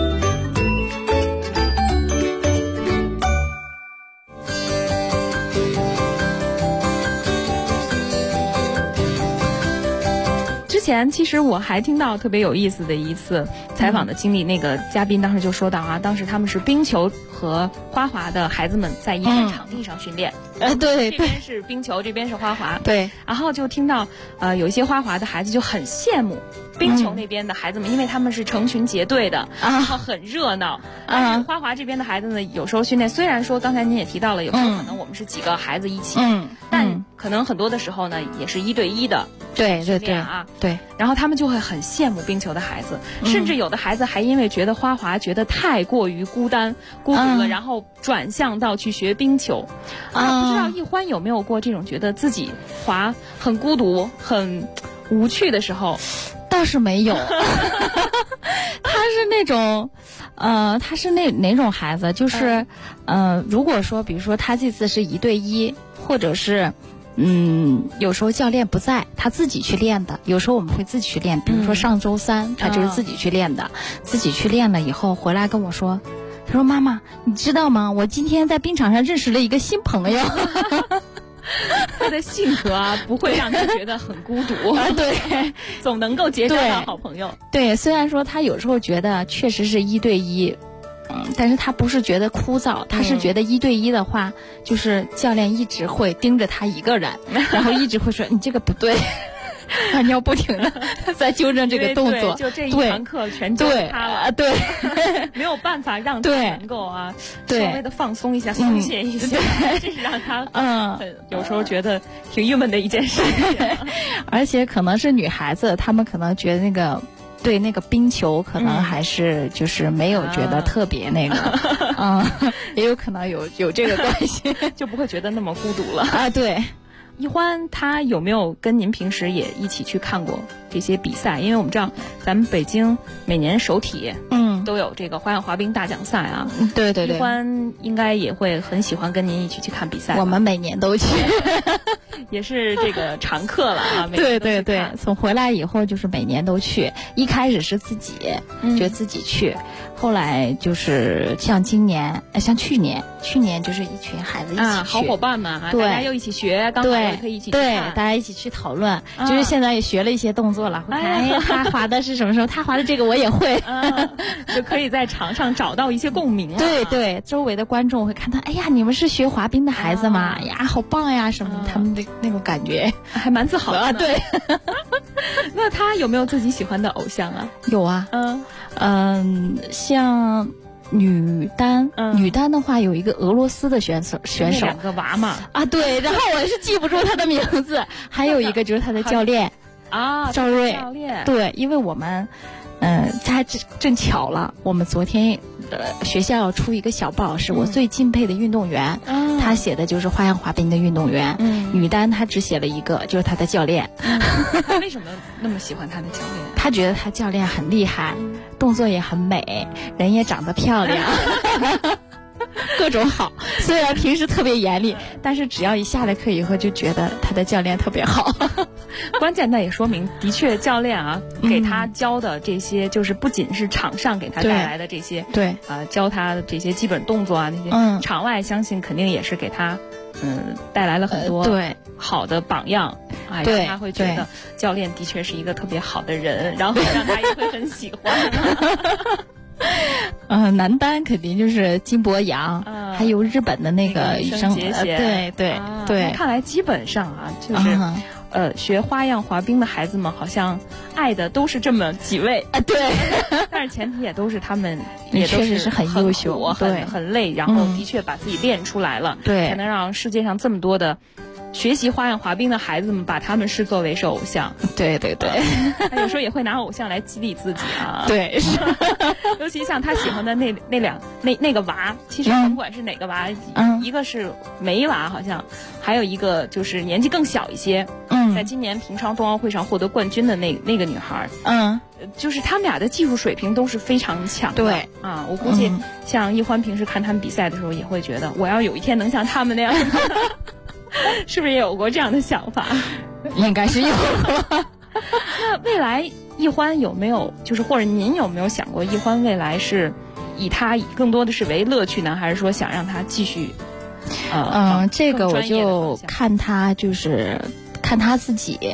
前其实我还听到特别有意思的一次采访的经历，那个嘉宾当时就说到啊，当时他们是冰球和花滑的孩子们在一片场地上训练， 对， 这边是冰球，这边是花滑， 对， 然后就听到有一些花滑的孩子就很羡慕冰球那边的孩子们，因为他们是成群结队的，然后很热闹。但是花滑这边的孩子呢，有时候训练，虽然说刚才您也提到了，有时候可能我们是几个孩子一起，但可能很多的时候呢，也是1对1的。 对对对啊， 对。 然后他们就会很羡慕冰球的孩子，甚至有的孩子还因为觉得花滑觉得太过于孤独了，然后转向到去学冰球。不知道易欢有没有过这种觉得自己滑很孤独、很无趣的时候？ 倒是没有。他是那种，他是哪种孩子？就是，如果说，比如说他这次是1对1，或者是。有时候教练不在，他自己去练的。有时候我们会自己去练，比如说上周3，他就是自己去练的。自己去练了以后回来跟我说，他说：“妈妈，你知道吗？我今天在冰场上认识了一个新朋友。” 他的性格啊，不会让他觉得很孤独。 对， 总能够结交到好朋友。 对，虽然说他有时候觉得确实是1对1。但是他不是觉得枯燥，他是觉得1对1的话，就是教练一直会盯着他一个人，然后一直会说你这个不对，你要不停的在纠正这个动作。 就这一堂课全交给他了。 对， 没有办法让他能够稍微的放松一下、松懈一下，这是让他有时候觉得挺郁闷的一件事情。 而且可能是女孩子，她们可能觉得对那个冰球可能还是就是没有觉得特别那个，也有可能有这个关系， 就不会觉得那么孤独了啊。对， 易欢他有没有跟您平时也一起去看过这些比赛？因为我们知道咱们北京每年首体都有这个花样滑冰大奖赛啊。 对对对， 易欢应该也会很喜欢跟您一起去看比赛。 我们每年都去。 也是这个常客了啊！ 对对对，从回来以后就是每年都去。一开始是自己，就自己去，后来就是像今年，像去年就是一群孩子一起去， 好伙伴们啊， 对， 大家又一起学，刚好也可以一起去对，大家一起去讨论。就是现在也学了一些动作了，哎呀，他滑的是什么时候？他滑的这个我也会， 就可以在场上找到一些共鸣了。 对对，周围的观众会看到，哎呀，你们是学滑冰的孩子吗？呀，好棒呀，什么他们的那种感觉还蛮自豪的。 对。 那他有没有自己喜欢的偶像啊？ 有啊，像女单的话有一个俄罗斯的选手 2个娃嘛啊，对，然后我是记不住他的名字，还有一个就是他的教练啊， 赵睿教练。 对，因为我们他正巧了，我们昨天学校要出一个小报，是我最敬佩的运动员，他写的就是花样滑冰的运动员。女单他只写了一个，就是他的教练。 他为什么那么喜欢他的教练？ 他觉得他教练很厉害，动作也很美，人也长得漂亮。各种好，虽然平时特别严厉，但是只要一下了课以后就觉得他的教练特别好。 关键那也说明，的确教练啊给他教的这些，就是不仅是场上给他带来的这些， 对教他的这些基本动作啊那些，场外相信肯定也是给他带来了很多好的榜样。让他会觉得教练的确是一个特别好的人，然后让他也会很喜欢。 男单肯定就是金博洋，还有日本的那个羽生结弦，对。 看来基本上啊，就是学花样滑冰的孩子们好像爱的都是这么几位啊，对。 但是前提也都是他们也都是很优秀， 很累，然后的确把自己练出来了， 对， 才能让世界上这么多的学习花样滑冰的孩子们把他们视作为是偶像。 对对对， 有时候也会拿偶像来激励自己啊。 对， 尤其像他喜欢的那个娃，其实甭管是哪个娃，一个是梅娃好像，还有一个就是年纪更小一些，在今年平昌冬奥会上获得冠军的那个女孩，就是他们俩的技术水平都是非常强的。 对啊，我估计像易欢平时看他们比赛的时候，也会觉得我要有一天能像他们那样。是不是也有过这样的想法？ 应该是有过。 那未来易欢有没有，就是或者您有没有想过，易欢未来是以他更多的是为乐趣呢，还是说想让他继续？ 这个我就看他自己。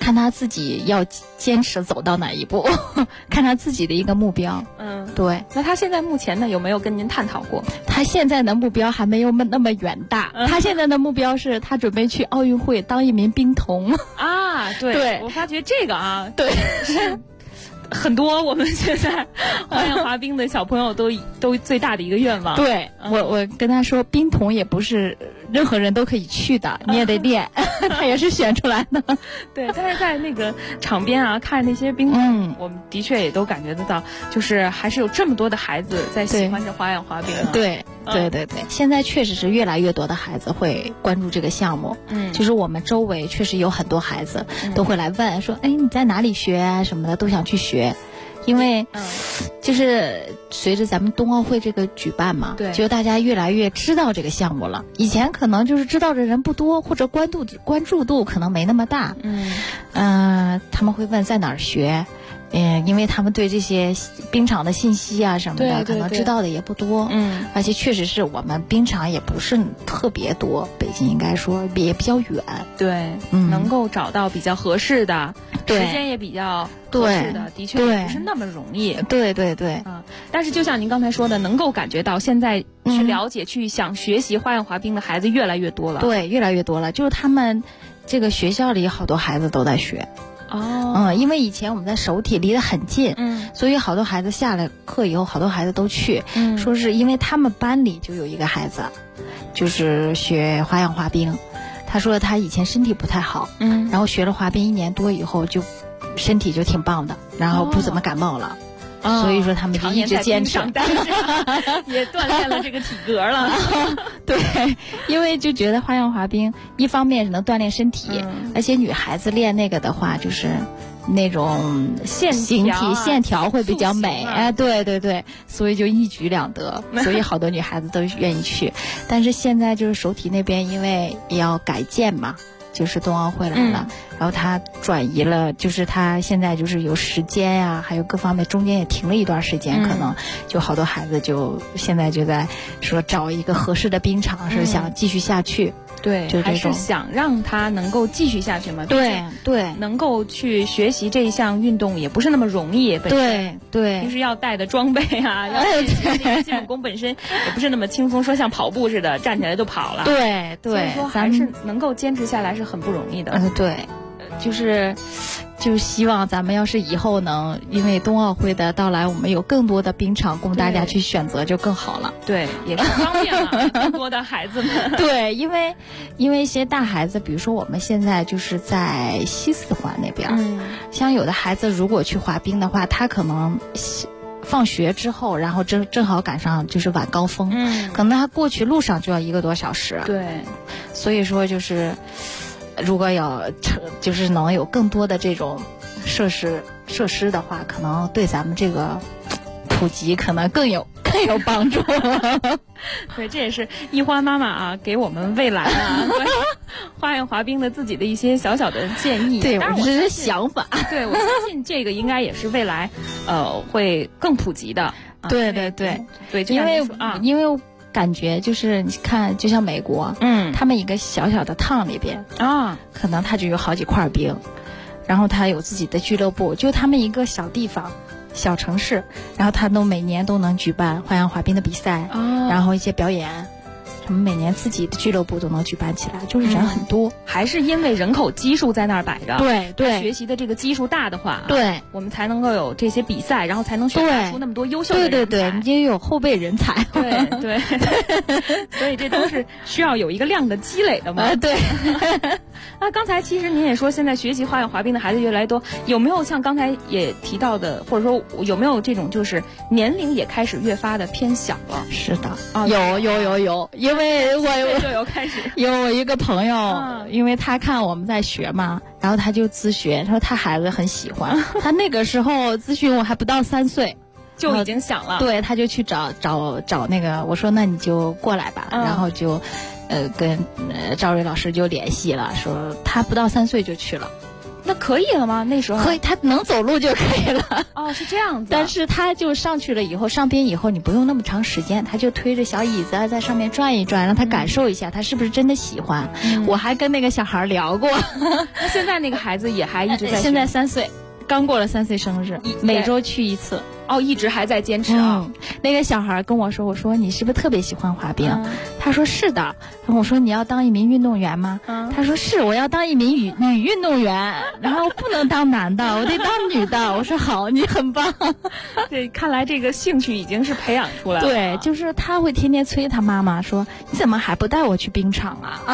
看他自己要坚持走到哪一步，看他自己的一个目标。对。 那他现在目前呢，有没有跟您探讨过？ 他现在的目标还没有那么远大，他现在的目标是他准备去奥运会当一名冰童。 啊，对，我发觉这个啊， 对。 很多我们现在花样滑冰的小朋友都最大的一个愿望。 对，我跟他说，冰童也不是任何人都可以去的，你也得练，他也是选出来的。 对，但是在那个场边啊，看那些冰童，我们的确也都感觉得到，就是还是有这么多的孩子在喜欢着花样滑冰。 对，现在确实是越来越多的孩子会关注这个项目。就是我们周围确实有很多孩子都会来问说，哎，你在哪里学啊什么的，都想去学。因为就是随着咱们冬奥会这个举办嘛， 对， 就大家越来越知道这个项目了。以前可能就是知道的人不多，或者关注度可能没那么大。他们会问在哪儿学，因为他们对这些冰场的信息啊什么的，可能知道的也不多。而且确实是我们冰场也不是特别多，北京应该说也比较远。 对，能够找到比较合适的，时间也比较合适的，的确也不是那么容易。 对。 但是就像您刚才说的，能够感觉到现在去了解、去想学习花样滑冰的孩子越来越多了。 对，越来越多了，就是他们这个学校里好多孩子都在学。因为以前我们在首体离得很近，所以好多孩子下了课以后，好多孩子都去，说是因为他们班里就有一个孩子，就是学花样滑冰，他说他以前身体不太好，然后学了滑冰1年多以后，就身体就挺棒的，然后不怎么感冒了。所以说他们就一直坚持， 也锻炼了这个体格了。 对，因为就觉得花样滑冰一方面是能锻炼身体，而且女孩子练那个的话，就是那种形体线条会比较美。哎，对，所以就一举两得，所以好多女孩子都愿意去。但是现在就是首体那边因为也要改建嘛，就是冬奥会来了，然后他转移了，就是他现在就是有时间呀，还有各方面中间也停了一段时间，可能就好多孩子就现在就在说找一个合适的冰场，是想继续下去。 对， 就还是想让他能够继续下去嘛。 对， 能够去学习这一项运动也不是那么容易。 对， 平时要带的装备啊，要练这个基本功本身也不是那么轻松，说像跑步似的站起来就跑了。 对， 所以说还是能够坚持下来是很不容易的。 对，就希望咱们要是以后能因为冬奥会的到来，我们有更多的冰场供大家去选择，就更好了。 对，也是方便了更多的孩子们。 对，因为一些大孩子，比如说我们现在就是在西四环那边，像有的孩子如果去滑冰的话，他可能放学之后，然后正好赶上就是晚高峰，可能他过去路上就要1个多小时。 对， 所以说就是如果就是能有更多的这种设施的话，可能对咱们这个普及可能更有帮助。 对，这也是一花妈妈啊给我们未来啊花样滑冰的自己的一些小小的建议。 对，我这是想法。 对，我相信这个应该也是未来会更普及的。 对，因为感觉就是你看，就像美国，他们一个小小的趟里边可能他就有好几块冰，然后他有自己的俱乐部，就他们一个小地方、小城市，然后他每年都能举办花样滑冰的比赛，然后一些表演。他们每年自己的俱乐部都能举办起来，就是人很多， 还是因为人口基数在那儿摆着。 对， 学习的这个基数大的话， 对， 我们才能够有这些比赛，然后才能选拔出那么多优秀的人才。 对，你也有后备人才。 对，所以这都是需要有一个量的积累的嘛。 对。 那刚才其实您也说，现在学习花样滑冰的孩子越来越多，有没有像刚才也提到的，或者说有没有这种就是年龄也开始越发的偏小了？ 是的，有，因为我就有开始有我一个朋友，因为他看我们在学嘛，然后他就咨询，他说他孩子很喜欢，他那个时候咨询我还不到3岁。 就已经想了， 对，他就去找那个，我说那你就过来吧，然后就，跟赵瑞老师就联系了，说他不到3岁就去了， 那可以了吗？那时候可以，他能走路就可以了。 哦，是这样子。 但是他就上去了以后，上冰以后，你不用那么长时间，他就推着小椅子在上面转一转，让他感受一下他是不是真的喜欢。我还跟那个小孩聊过。 那现在那个孩子也还一直在学？ 现在3岁，刚过了3岁生日，每周去1次。 哦，一直还在坚持啊。 那个小孩跟我说，我说你是不是特别喜欢滑冰？他说是的。我说你要当一名运动员吗？他说是，我要当一名女运动员，然后不能当男的，我得当女的。我说好，你很棒。 对，看来这个兴趣已经是培养出来了。 对，就是他会天天催他妈妈说，你怎么还不带我去冰场啊？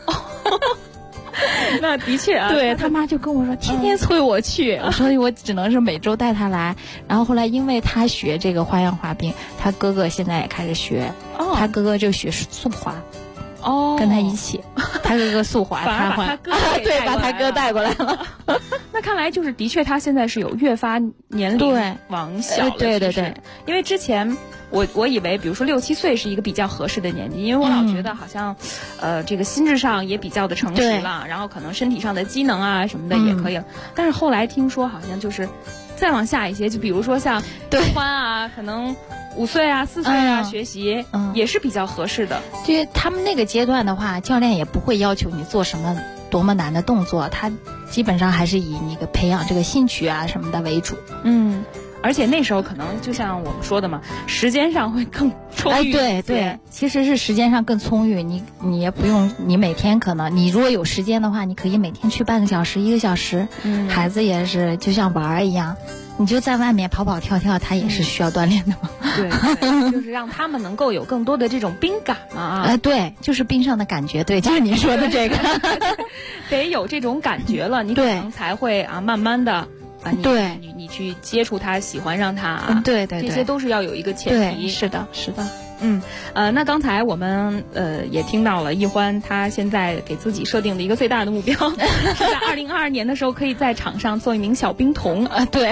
那的确啊， 对他妈就跟我说，天天催我去，所以我只能是每周带他来。然后后来因为他学这个花样滑冰，他哥哥现在也开始学，他哥哥就学速滑，跟他一起，他哥哥速滑， 他哥对，把他哥带过来了。 那看来就是的确，他现在是有越发年龄往小的对对对， 因为之前。我以为，比如说6、7岁是一个比较合适的年纪，因为我老觉得好像，这个心智上也比较的成熟了，然后可能身体上的机能啊什么的也可以了。但是后来听说好像就是再往下一些，就比如说像欢啊，可能5岁啊、4岁啊学习也是比较合适的。 对他们那个阶段的话，教练也不会要求你做什么多么难的动作，他基本上还是以你的培养这个兴趣啊什么的为主。 而且那时候可能就像我们说的嘛，时间上会更充裕。 对对，其实是时间上更充裕。你也不用，你每天可能你如果有时间的话，你可以每天去半个小时、1个小时。孩子也是就像玩一样，你就在外面跑跑跳跳，他也是需要锻炼的嘛。 对，就是让他们能够有更多的这种冰感嘛。 对，就是冰上的感觉。对，就是你说的这个， 得有这种感觉了，你可能才会慢慢的。你去接触他，喜欢上他对， 这些都是要有一个前提。 是的，是的。 那刚才我们也听到了易欢，他现在给自己设定的一个最大的目标是在2022年的时候可以在场上做一名小冰童对。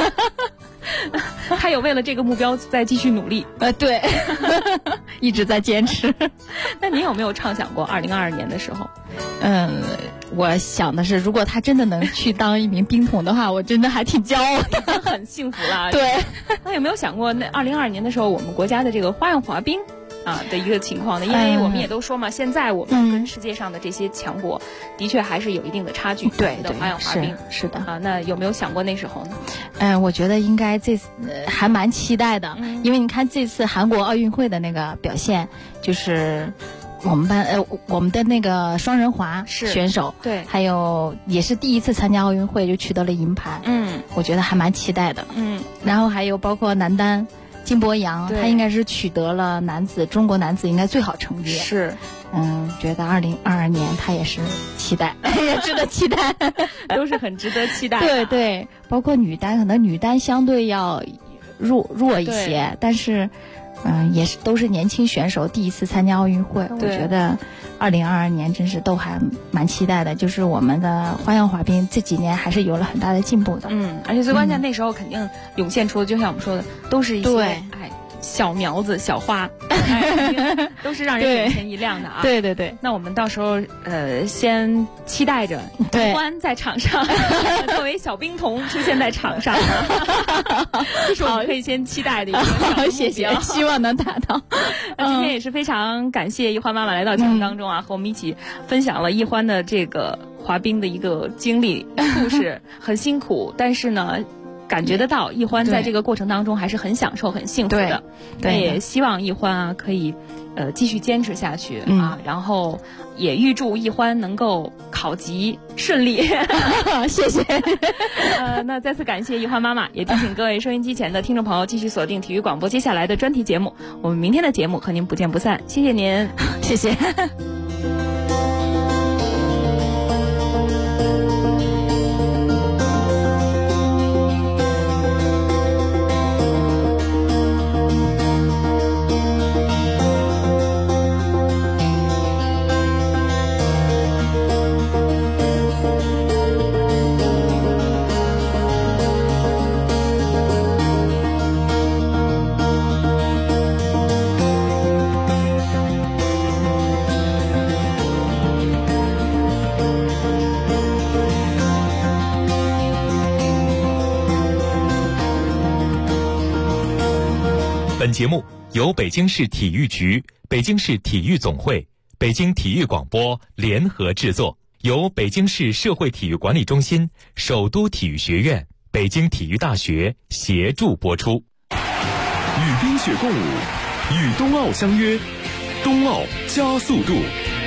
他有为了这个目标在继续努力对，一直在坚持。 那你有没有畅想过2022年的时候？ 我想的是，如果他真的能去当一名冰童的话，我真的还挺骄傲的， 很幸福啦。 对， 那有没有想过，那2022年的时候，我们国家的这个花样滑冰的一个情况呢？因为我们也都说嘛，现在我们跟世界上的这些强国，的确还是有一定的差距。 对的，花样滑冰是的那有没有想过那时候呢？ 我觉得应该这次还蛮期待的，因为你看这次韩国奥运会的那个表现，就是我们的那个双人滑选手， 对， 还有也是第一次参加奥运会就取得了银牌，我觉得还蛮期待的，然后还有包括男单金博洋，他应该是取得了中国男子应该最好成绩， 是， 觉得2022年他也是期待，也值得期待， 都是很值得期待的。 对对，包括女单，可能女单相对要弱一些，但是。也是都是年轻选手第一次参加奥运会，我觉得2022年真是都还蛮期待的。就是我们的花样滑冰这几年还是有了很大的进步的。 而且最关键那时候肯定涌现出的，就像我们说的，都是一些小苗子、小花，都是让人眼前一亮的啊！ 对对对， 那我们到时候先期待着易欢在场上作为小冰童出现在场上，这是我们可以先期待的一个小目标。 谢谢，希望能达到。 那今天也是非常感谢易欢妈妈来到节目当中和我们一起分享了易欢的这个滑冰的一个经历故事，很辛苦，但是呢。感觉得到易欢在这个过程当中还是很享受、很幸福的。对，也希望易欢可以继续坚持下去然后也预祝易欢能够考级顺利。 谢谢。 那再次感谢易欢妈妈，也提醒各位收音机前的听众朋友继续锁定体育广播接下来的专题节目。我们明天的节目和您不见不散。谢谢您， 谢谢。 本节目由北京市体育局、北京市体育总会、北京体育广播联合制作，由北京市社会体育管理中心、首都体育学院、北京体育大学协助播出。 与冰雪共舞，与冬奥相约，冬奥加速度。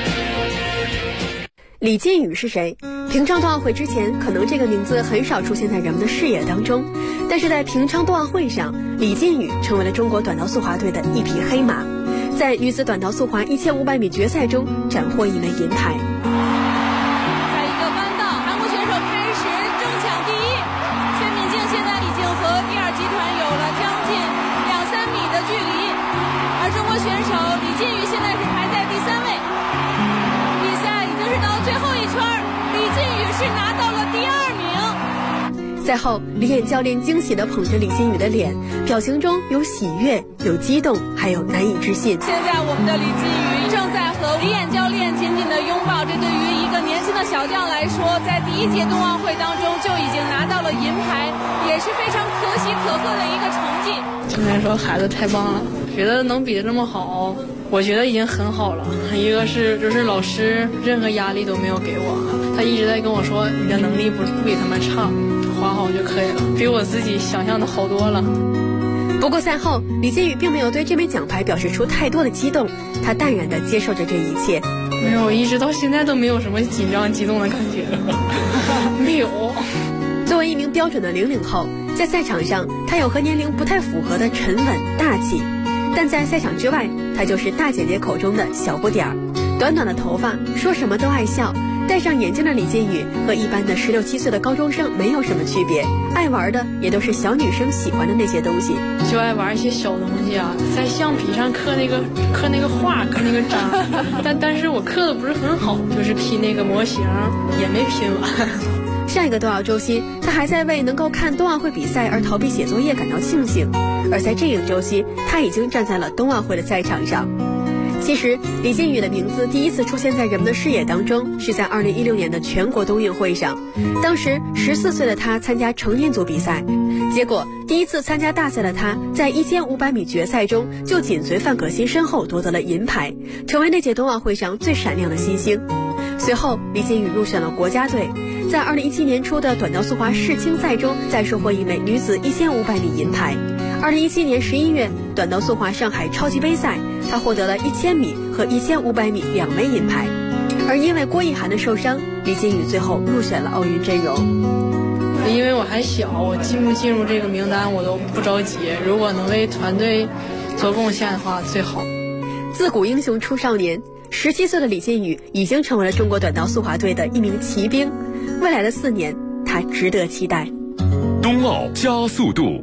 李金羽是谁？平昌冬奥会之前，可能这个名字很少出现在人们的视野当中，但是在平昌冬奥会上，李金羽成为了中国短道速滑队的一匹黑马，在女子短道速滑1500米决赛中斩获1枚银牌。 在一个弯道，韩国选手开始争抢第一，崔敏静现在已经和第二集团有了将近2-3米的距离，而中国选手李金羽现在是排在第3位。比赛已经是到最后一圈，李金羽是拿到了第2名。 赛后，李演教练惊喜地捧着李金羽的脸，表情中有喜悦、有激动，还有难以置信。 现在我们的李金羽正在和李演教练紧紧地拥抱，这对于一个年轻的小将来说，在第1届冬奥会当中就已经拿到了银牌，也是非常可喜可贺的一个成绩。 今天说孩子太棒了，觉得能比得这么好，我觉得已经很好了。一个是就是老师任何压力都没有给我，他一直在跟我说你的能力不比他们差，滑好就可以了，比我自己想象的好多了。 不过赛后，李金羽并没有对这枚奖牌表示出太多的激动，他淡然地接受着这一切。 没有，一直到现在都没有什么紧张激动的感觉，没有。 作为一名标准的00后，在赛场上他有和年龄不太符合的沉稳大气，但在赛场之外，他就是大姐姐口中的小不点儿。短短的头发，说什么都爱笑，戴上眼镜的李金羽和一般的16、17岁的高中生没有什么区别，爱玩的也都是小女生喜欢的那些东西， 就爱玩一些小东西啊，在橡皮上刻那个画，刻那个章，但是我刻的不是很好，就是拼那个模型也没拼完。 上一个冬奥周期，他还在为能够看冬奥会比赛而逃避写作业感到庆幸，而在这个周期，他已经站在了冬奥会的赛场上。其实，李金羽的名字第一次出现在人们的视野当中，是在2016年的全国冬运会上。当时14岁的他参加成年组比赛，结果第一次参加大赛的他，在1500米决赛中就紧随范可新身后夺得了银牌，成为那届冬奥会上最闪亮的新星。随后，李金羽入选了国家队，在2017年初的短道速滑世青赛中再收获1枚女子1500米银牌。2017年11月，短道速滑上海超级杯赛，他获得了1000米和1500米2枚银牌。而因为郭奕涵的受伤，李金羽最后入选了奥运阵容。 因为我还小，我进不进入这个名单我都不着急，如果能为团队做贡献的话最好。 自古英雄出少年，17岁的李金羽已经成为了中国短道速滑队的一名骑兵，未来的4年他值得期待。 冬奥加速度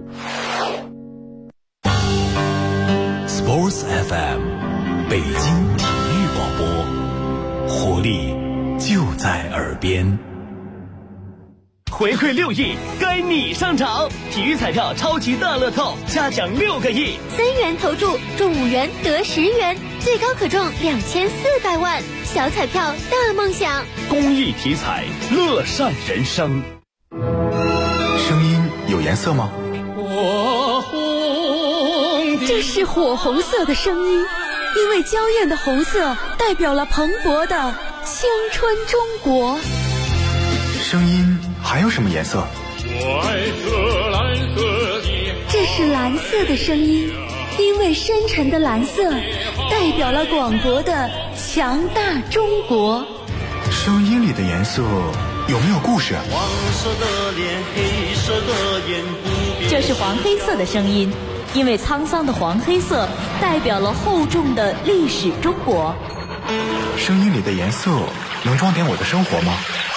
Sports FM 北京体育广播，活力就在耳边。 回馈6亿，该你上场！体育彩票超级大乐透，加奖6个亿 ，3元投注中5元得10元，最高可中2400万，小彩票大梦想。 公益体彩，乐善人生。声音有颜色吗？ 这是火红色的声音，因为娇艳的红色代表了蓬勃的青春中国。 声音还有什么颜色？ 这是蓝色的声音，因为深沉的蓝色代表了广博的强大中国。 声音里的颜色有没有故事？ 黄色的脸，黑色的眼，不变。 这是黄黑色的声音，因为沧桑的黄黑色代表了厚重的历史中国。 声音里的颜色能装点我的生活吗？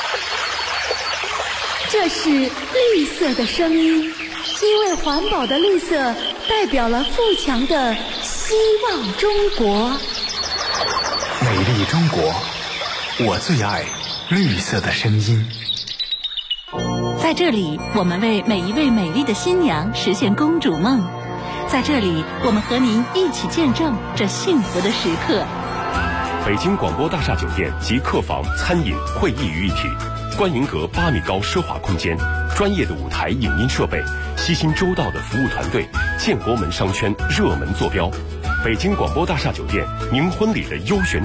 这是绿色的声音，因为环保的绿色代表了富强的希望中国。 美丽中国，我最爱绿色的声音。 在这里，我们为每一位美丽的新娘实现公主梦。在这里，我们和您一起见证这幸福的时刻。 北京广播大厦酒店及客房、餐饮、会议于一体。 观云阁8米高奢华空间，专业的舞台影音设备，悉心周到的服务团队，建国门商圈热门坐标。北京广播大厦酒店，您婚礼的优选